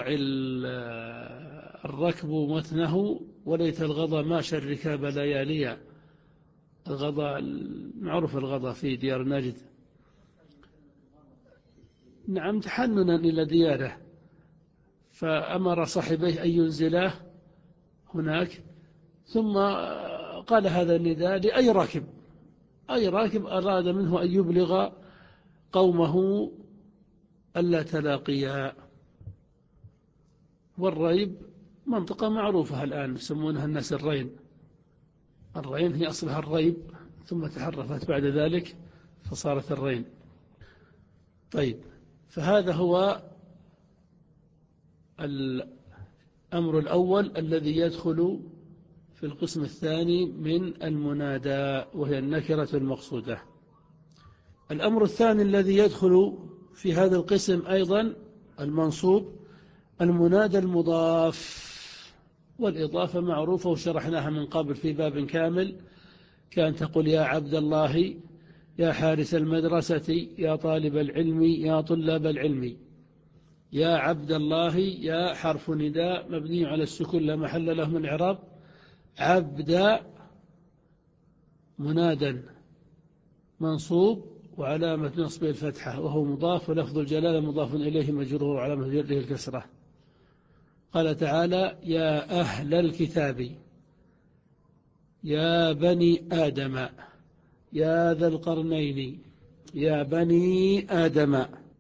الركب متنه، وليت الغضا ماش الركاب لياليا. الغضا معروف، الغضا في ديار نجد. نعم، تحننا إلى دياره، فأمر صاحبيه أن ينزلاه هناك، ثم قال هذا النداء لأي راكب، أي راكب أراد منه أن يبلغ قومه ألا تلاقيا. والريب منطقة معروفة الآن يسمونها الناس الرين. الرين هي أصلها الريب، ثم تحرفت بعد ذلك فصارت الرين. طيب، فهذا هو الأمر الأول الذي يدخل في القسم الثاني من المنادى، وهي النكرة المقصودة. الأمر الثاني الذي يدخل في هذا القسم أيضا المنصوب، المنادى المضاف. والإضافة معروفة وشرحناها من قبل في باب كامل، كان تقول يا عبد الله، يا حارس المدرسة، يا طالب العلم، يا طلاب العلم. يا عبد الله، يا حرف نداء مبني على السكون لا محل له من الإعراب. عبد منادى منصوب وعلامة نصبه الفتحة، وهو مضاف، ولفظ الجلالة مضاف إليه مجرور وعلامة جره الكسرة. قال تعالى يا أهل الكتاب، يا بني آدم، يا ذا القرنين، يا بني آدم.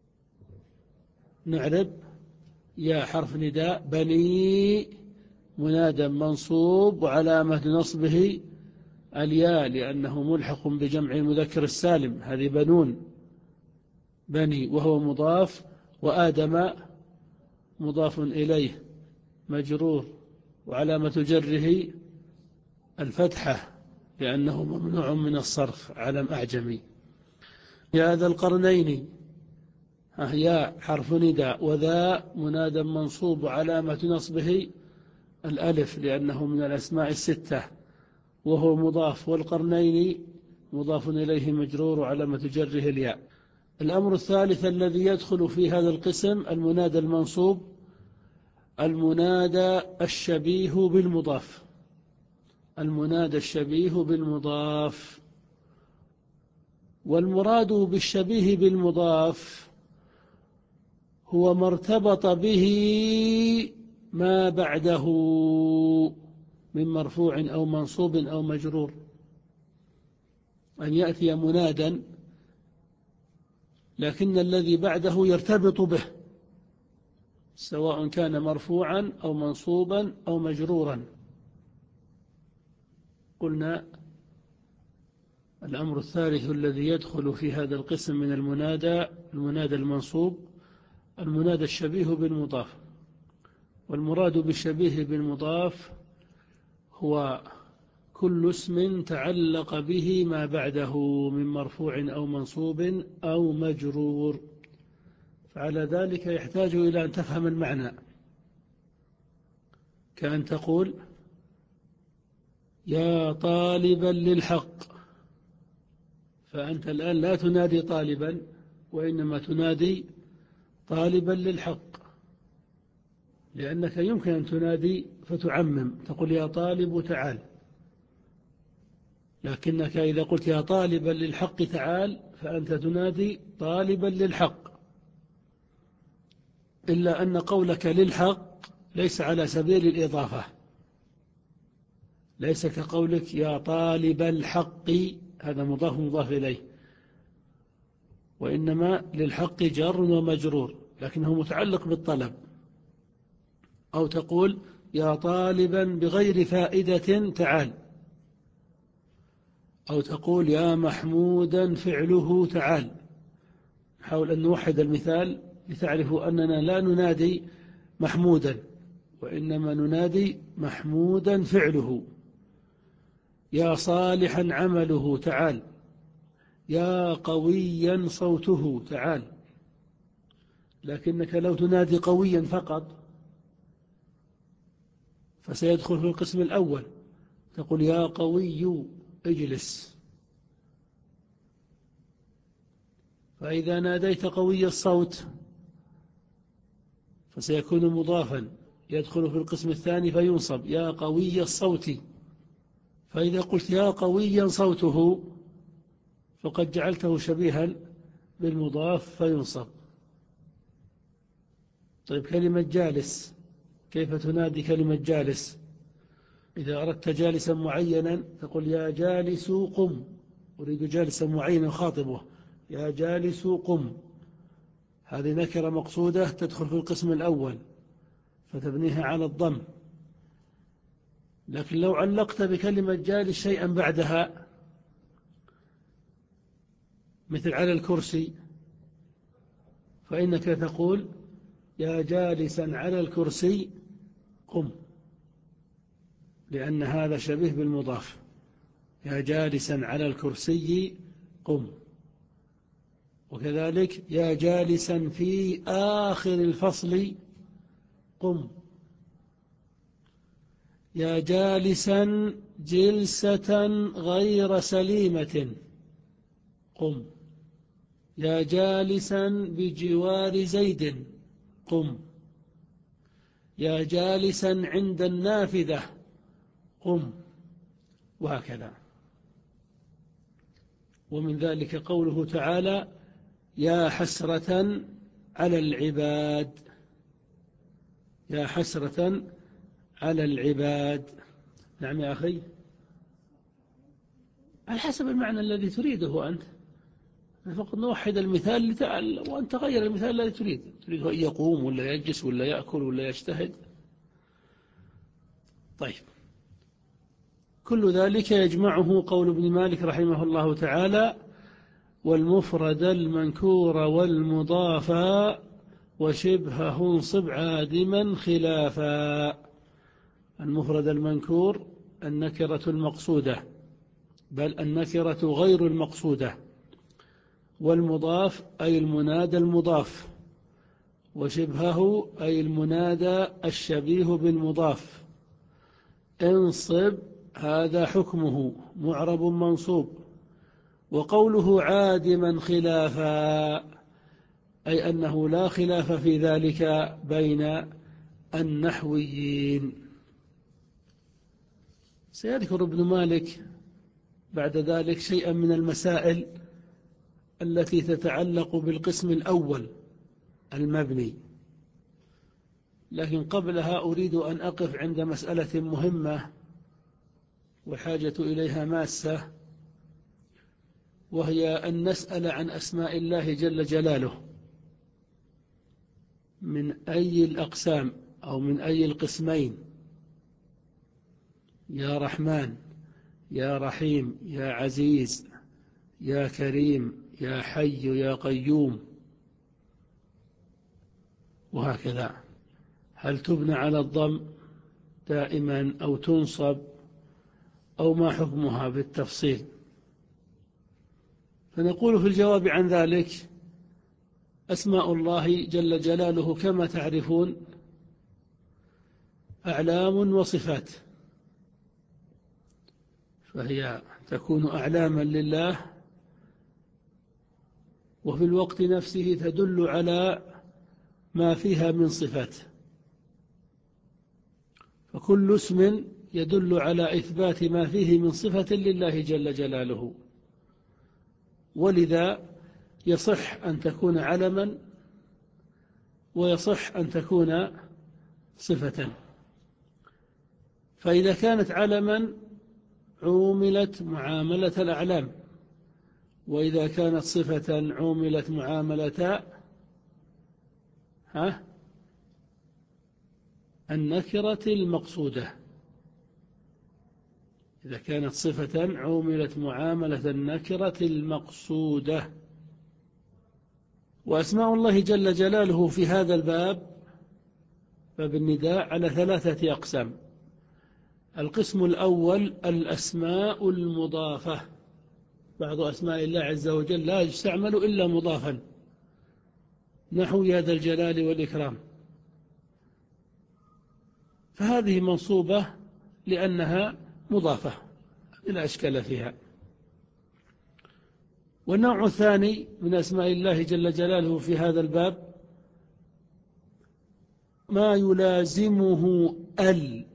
نعرب يا حرف نداء، بني منادى منصوب وعلامة نصبه الياء لأنه ملحق بجمع المذكر السالم، هذه بنون، بني وهو مضاف، وآدم مضاف إليه مجرور وعلامة جره الفتحة لأنه ممنوع من الصرف، علم أعجمي. يا ذا القرنين، يا حرف نداء، وذا منادى منصوب وعلامة نصبه الألف لأنه من الأسماء الستة وهو مضاف، والقرنين مضاف إليه مجرور وعلامة جره الياء. الأمر الثالث الذي يدخل في هذا القسم المنادى المنصوب، المنادى الشبيه بالمضاف. المنادى الشبيه بالمضاف. والمراد بالشبيه بالمضاف هو ما ارتبط به ما بعده من مرفوع أو منصوب أو مجرور. أن يأتي منادا لكن الذي بعده يرتبط به، سواء كان مرفوعا أو منصوبا أو مجرورا. قلنا الأمر الثالث الذي يدخل في هذا القسم من المنادى، المنادى المنصوب، المنادى الشبيه بالمضاف. والمراد بالشبيه بالمضاف هو كل اسم تعلق به ما بعده من مرفوع أو منصوب أو مجرور. فعلى ذلك يحتاج إلى أن تفهم المعنى، كأن تقول يا طالبا للحق، فأنت الآن لا تنادي طالبا وإنما تنادي طالبا للحق، لأنك يمكن أن تنادي فتعمم تقول يا طالب تعال، لكنك إذا قلت يا طالبا للحق تعال فأنت تنادي طالبا للحق. إلا أن قولك للحق ليس على سبيل الإضافة، ليس كقولك يا طالب الحق، هذا مضاف مضاف إليه، وإنما للحق جر ومجرور لكنه متعلق بالطلب. أو تقول يا طالبا بغير فائدة تعال، أو تقول يا محمودا فعله تعال. نحاول أن نوحد المثال لتعرفوا أننا لا ننادي محمودا وإنما ننادي محمودا فعله. يا صالحا عمله تعال، يا قويا صوته تعال. لكنك لو تنادي قويا فقط فسيدخل في القسم الأول، تقول يا قوي اجلس، فإذا ناديت قوي الصوت فسيكون مضافا يدخل في القسم الثاني فينصب يا قوي الصوت. فإذا قلت يا قويا صوته فقد جعلته شبيها بالمضاف فينصب. طيب كلمة جالس، كيف تنادي كلمة جالس؟ إذا أردت جالسا معينا تقول يا جالس قم، أريد جالسا معينا خاطبه، يا جالس قم. هذه نكرة مقصودة تدخل في القسم الأول فتبنيها على الضم. لكن لو علقت بكلمة جالس شيئا بعدها مثل على الكرسي فإنك تقول يا جالسا على الكرسي قم، لأن هذا شبيه بالمضاف. يا جالسا على الكرسي قم. وكذلك يا جالسا في آخر الفصل قم. يا جالسا جلسة غير سليمة قم. يا جالسا بجوار زيد قم. يا جالسا عند النافذة قم، وهكذا. ومن ذلك قوله تعالى يا حسرة على العباد، يا حسرة على العباد. نعم يا أخي، على حسب المعنى الذي تريده أنت، فقط نوحد المثال لتعال وأنت غير المثال الذي تريد. تريده أن يقوم ولا يجلس ولا يأكل ولا يجتهد. طيب، كل ذلك يجمعه قول ابن مالك رحمه الله تعالى والمفرد المنكور والمضاف وشبهه انصب عادما خلافا. المفرد المنكور النكرة المقصودة، بل النكرة غير المقصودة، والمضاف أي المنادى المضاف، وشبهه أي المنادى الشبيه بالمضاف. انصب هذا حكمه معرب منصوب. وقوله عادما خلافا أي أنه لا خلاف في ذلك بين النحويين. سيذكر ابن مالك بعد ذلك شيئا من المسائل التي تتعلق بالقسم الأول المبني، لكن قبلها أريد أن أقف عند مسألة مهمة وحاجة إليها ماسة، وهي أن نسأل عن أسماء الله جل جلاله من أي الأقسام أو من أي القسمين. يا رحمن، يا رحيم، يا عزيز، يا كريم، يا حي، يا قيوم، وهكذا. هل تبنى على الضم دائما أو تنصب أو ما حكمها بالتفصيل؟ فنقول في الجواب عن ذلك أسماء الله جل جلاله كما تعرفون أعلام وصفات، فهي تكون أعلاما لله وفي الوقت نفسه تدل على ما فيها من صفات. فكل اسم يدل على إثبات ما فيه من صفة لله جل جلاله، ولذا يصح أن تكون علما ويصح أن تكون صفة. فإذا كانت علما عوملت معاملة الأعلام، وإذا كانت صفة عوملت معاملة ها النكرة المقصودة. إذا كانت صفة عوملت معاملة النكرة المقصودة. وأسماء الله جل جلاله في هذا الباب، باب النداء، على ثلاثة أقسام. القسم الأول الأسماء المضافة. بعض أسماء الله عز وجل لا يستعمل إلا مضافا، نحو يا ذا الجلال والإكرام، فهذه منصوبة لأنها مضافة لا إشكال فيها. والنوع الثاني من أسماء الله جل جلاله في هذا الباب ما يلازمه ال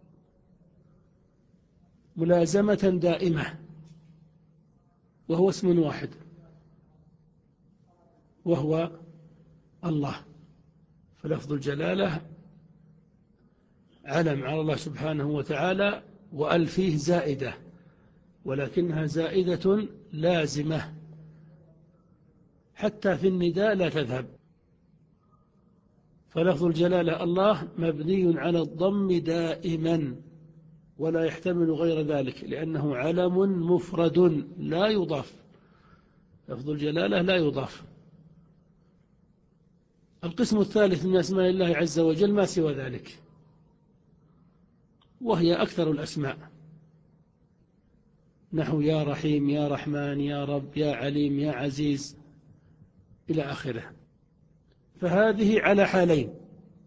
ملازمة دائمة، وهو اسم واحد، وهو الله. فلفظ الجلالة علم على الله سبحانه وتعالى، وأل فيه زائدة، ولكنها زائدة لازمة حتى في النداء لا تذهب. فلفظ الجلالة الله مبني على الضم دائما، ولا يحتمل غير ذلك، لأنه علم مفرد لا يضاف. لفظ الجلالة لا يضاف. القسم الثالث من أسماء الله عز وجل ما سوى ذلك، وهي أكثر الأسماء، نحو يا رحيم، يا رحمن، يا رب، يا عليم، يا عزيز، إلى آخره. فهذه على حالين: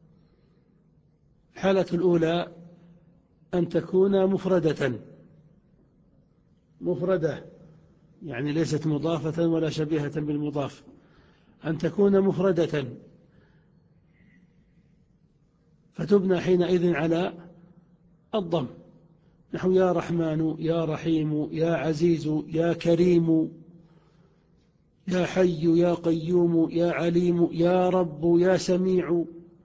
حالة الأولى أن تكون مفردة مفردة يعني ليست مضافة ولا شبيهة بالمضاف، أن تكون مفردة فتبنى حينئذ على الضم، نحو يا رحمن، يا رحيم، يا عزيز، يا كريم، يا حي، يا قيوم، يا عليم، يا رب، يا سميع.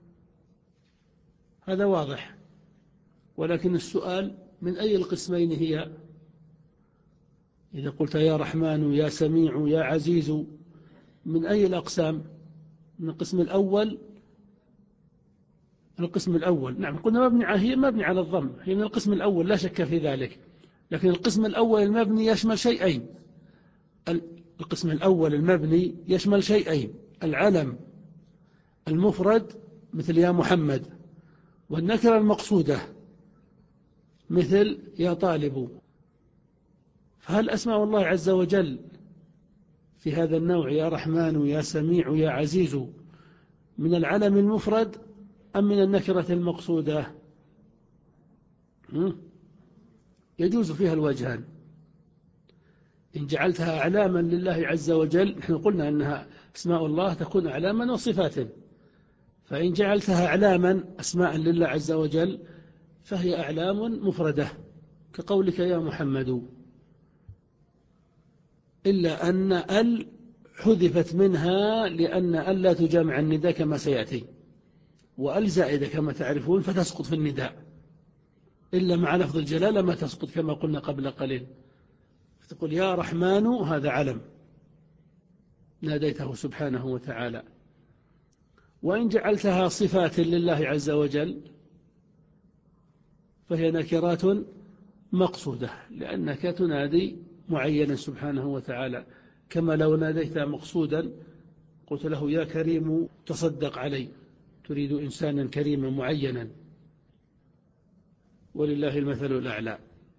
هذا واضح. ولكن السؤال من أي القسمين هي؟ إذا قلت يا رحمن، يا سميع، يا عزيز، من أي الأقسام؟ من القسم الأول؟ القسم الأول نعم، قلنا مبني هي مبني على الضم، هي من القسم الأول لا شك في ذلك. لكن القسم الأول المبني يشمل شيئين. القسم الأول المبني يشمل شيئين: العلم المفرد مثل يا محمد، والنكرة المقصودة مثل يا طالب. فهل أسماء الله عز وجل في هذا النوع يا رحمن، يا سميع، يا عزيز من العلم المفرد أم من النكرة المقصودة؟ يجوز فيها الوجهان. إن جعلتها أعلاما لله عز وجل، نحن قلنا أنها أسماء الله تكون أعلاما وصفات، فإن جعلتها أعلاما أسماء لله عز وجل فهي أعلام مفردة كقولك يا محمد، إلا أن ال حذفت منها لأن ال لا تجامع النداء كما سيأتي، وال زائدة كما تعرفون فتسقط في النداء، إلا مع لفظ الجلالة ما تسقط كما قلنا قبل قليل. فتقول يا رحمن، هذا علم ناديته سبحانه وتعالى. وإن جعلتها صفات لله عز وجل فهي نكرات مقصودة، لأنك تنادي معينا سبحانه وتعالى، كما لو ناديت مقصودا قلت له يا كريم تصدق علي، تريد إنسانا كريما معينا، ولله المثل الأعلى.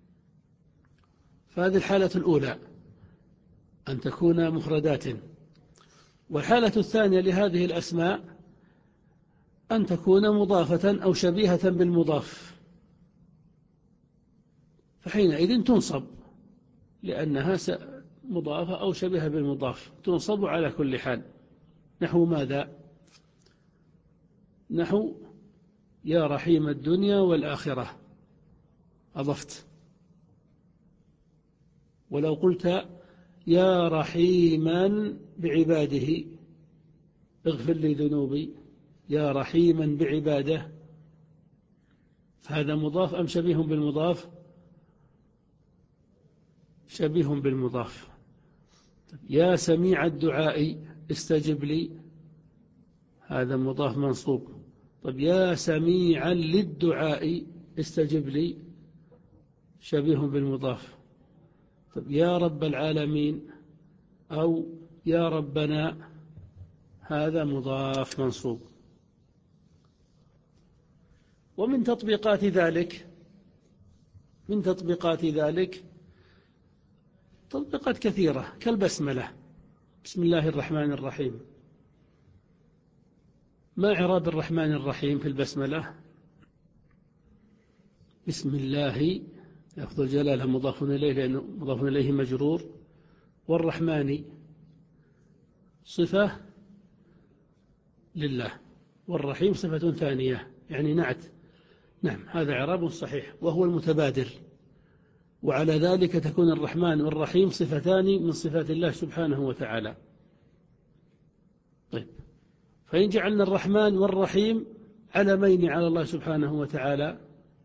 فهذه الحالة الأولى أن تكون مفردات. والحالة الثانية لهذه الأسماء أن تكون مضافة أو شبيهة بالمضاف، فحينئذ تنصب لأنها مضافة أو شبيهة بالمضاف، تنصب على كل حال. نحو ماذا؟ نحو يا رحيم الدنيا والآخرة أضفت. ولو قلت يا رحيما بعباده اغفر لي ذنوبي، يا رحيما بعباده، فهذا مضاف أم شبيه بالمضاف؟ شبيه بالمضاف. يا سميع الدعاء استجب لي، هذا مضاف منصوب. طب يا سميعا للدعاء استجب لي، شبيه بالمضاف. طب يا رب العالمين أو يا ربنا، هذا مضاف منصوب. ومن تطبيقات ذلك من تطبيقات ذلك تطبيقات كثيرة كالبسملة، بسم الله الرحمن الرحيم. ما إعراب الرحمن الرحيم في البسملة؟ بسم الله لفظ الجلالة مضاف إليه لأنه مضاف إليه مجرور، والرحمن صفة لله، والرحيم صفة ثانية يعني نعت. نعم، هذا إعراب صحيح وهو المتبادر، وعلى ذلك تكون الرحمن والرحيم صفتان من صفات الله سبحانه وتعالى. طيب، فإن جعلنا الرحمن والرحيم علمين على الله سبحانه وتعالى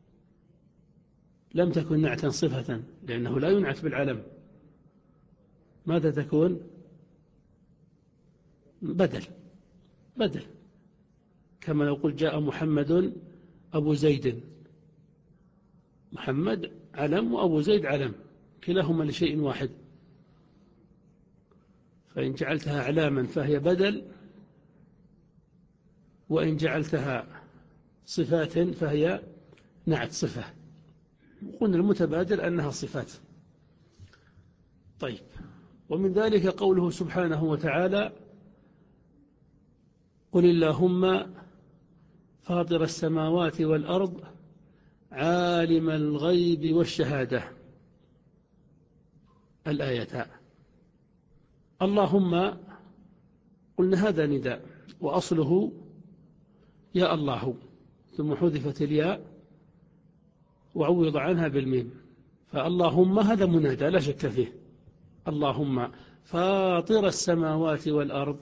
لم تكن نعتا صفة، لأنه لا ينعت بالعلم. ماذا تكون؟ بدل بدل كما لو قلت جاء محمد أبو زيد، محمد علم وأبو زيد علم، كلاهما لشيء واحد. فإن جعلتها علاما فهي بدل، وإن جعلتها صفات فهي نعت صفة. وقلنا المتبادر أنها صفات. طيب، ومن ذلك قوله سبحانه وتعالى: قل اللهم فاطر السماوات والأرض عالم الغيب والشهادة، الآيتان. اللهم قلنا هذا نداء، وأصله يا الله، ثم حذفت الياء وعوض عنها بالميم، فاللهم هذا منادى لا شك فيه. اللهم فاطر السماوات والأرض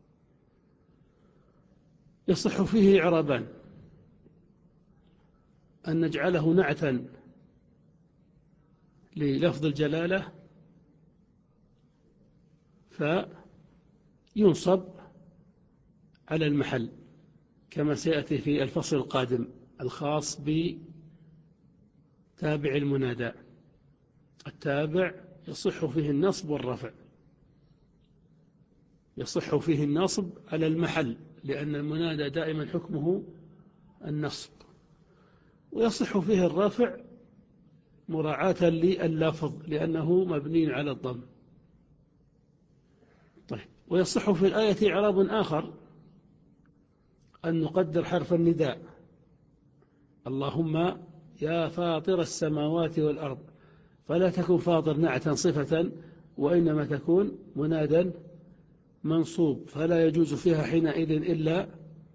يصح فيه إعرابان: أن نجعله نعتا للفظ الجلالة فينصب على المحل، كما سيأتي في الفصل القادم الخاص بتابع المنادى. التابع يصح فيه النصب والرفع، يصح فيه النصب على المحل لأن المنادى دائما حكمه النصب، ويصح فيه الرفع مراعاة لللفظ لأنه مبني على الضم. طيب، ويصح في الآية إعراب آخر، أن نقدر حرف النداء: اللهم يا فاطر السماوات والأرض، فلا تكون فاطر نعتا صفة، وإنما تكون منادا منصوب، فلا يجوز فيها حينئذ إلا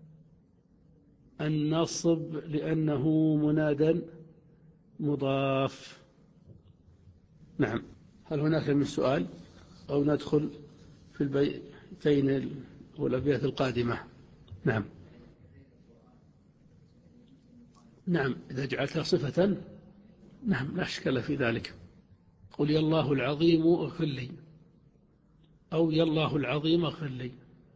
النصب لأنه منادا مضاف. نعم. هل هناك من سؤال أو ندخل في البيتين والأبيات القادمة؟ نعم. نعم، إذا جعلتها صفة نعم لا إشكال في ذلك. قل يا الله العظيم اغفر لي، أو يا الله العظيم اغفر لي،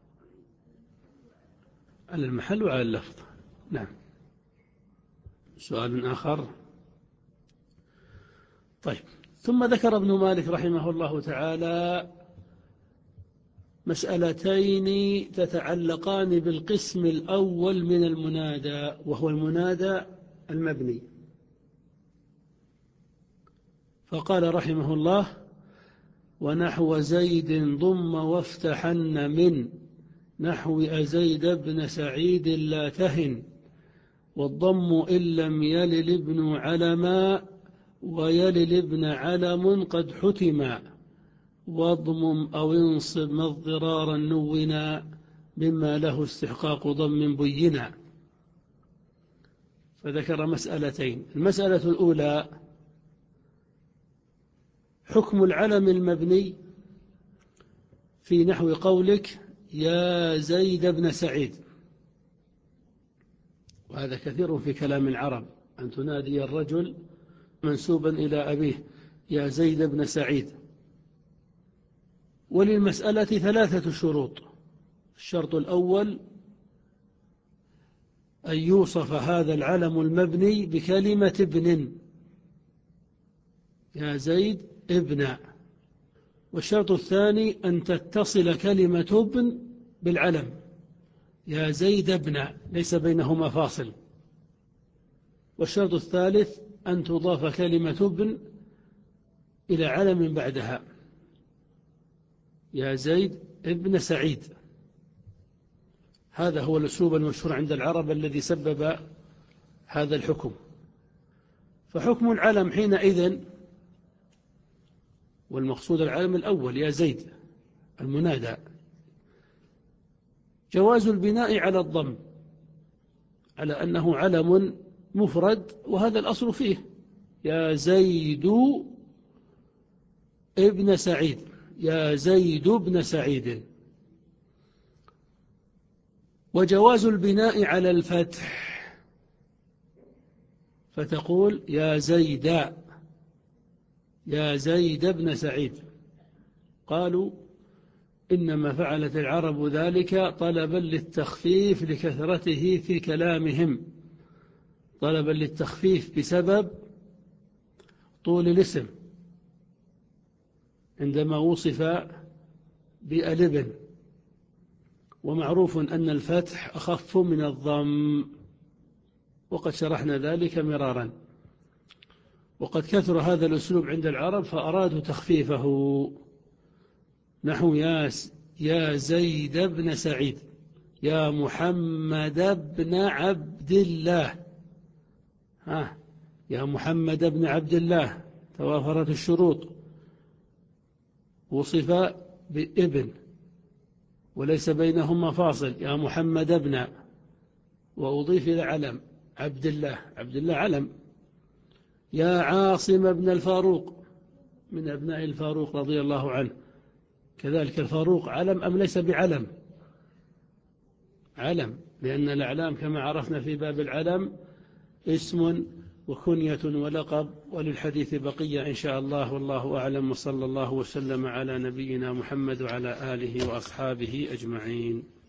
على المحل وعلى اللفظ. نعم. سؤال آخر؟ طيب، ثم ذكر ابن مالك رحمه الله تعالى مسألتين تتعلقان بالقسم الأول من المنادى، وهو المنادى المبني. فقال رحمه الله: ونحو زيد ضم وافتحن من نحو أزيد بن سعيد لا تهن، والضم إن لم يلل ابن علما ويلل ابن علم قد حتما، واضمم أو انصب مضرارا نونا مما له استحقاق ضم بينا. فذكر مسألتين. المسألة الأولى حكم العلم المبني في نحو قولك يا زيد بن سعيد، وهذا كثير في كلام العرب، أن تنادي الرجل منسوبا إلى أبيه يا زيد بن سعيد. وللمسألة ثلاثة شروط. الشرط الأول أن يوصف هذا العلم المبني بكلمة ابن، يا زيد ابن. والشرط الثاني أن تتصل كلمة ابن بالعلم، يا زيد ابن، ليس بينهما فاصل. والشرط الثالث أن تضاف كلمة ابن إلى علم بعدها، يا زيد ابن سعيد. هذا هو الأسلوب المشهور عند العرب الذي سبب هذا الحكم. فحكم العلم حينئذ والمقصود العلم الأول يا زيد المنادى. جواز البناء على الضم على أنه علم مفرد، وهذا الأصل فيه، يا زيد ابن سعيد، يا زيد ابن سعيد. وجواز البناء على الفتح، فتقول يا زيد، يا زيد ابن سعيد. قالوا إنما فعلت العرب ذلك طلبا للتخفيف لكثرته في كلامهم، طلبا للتخفيف بسبب طول الاسم عندما وصف بألب، ومعروف أن الفتح أخف من الضم، وقد شرحنا ذلك مرارا. وقد كثر هذا الأسلوب عند العرب فأرادوا تخفيفه، نحو يا يا زيد بن سعيد، يا محمد بن عبد الله. ها يا محمد بن عبد الله توافرت الشروط، وصف بابن وليس بينهما فاصل، يا محمد ابن، وأضيف إلى علم عبد الله، عبد الله علم. يا عاصم بن الفاروق من أبناء الفاروق رضي الله عنه، كذلك الفاروق علم أم ليس بعلم؟ علم، لأن الأعلام كما عرفنا في باب العلم اسم وكنية ولقب، وللحديث بقية إن شاء الله، والله أعلم، وصلى الله وسلم على نبينا محمد وعلى آله وأصحابه أجمعين.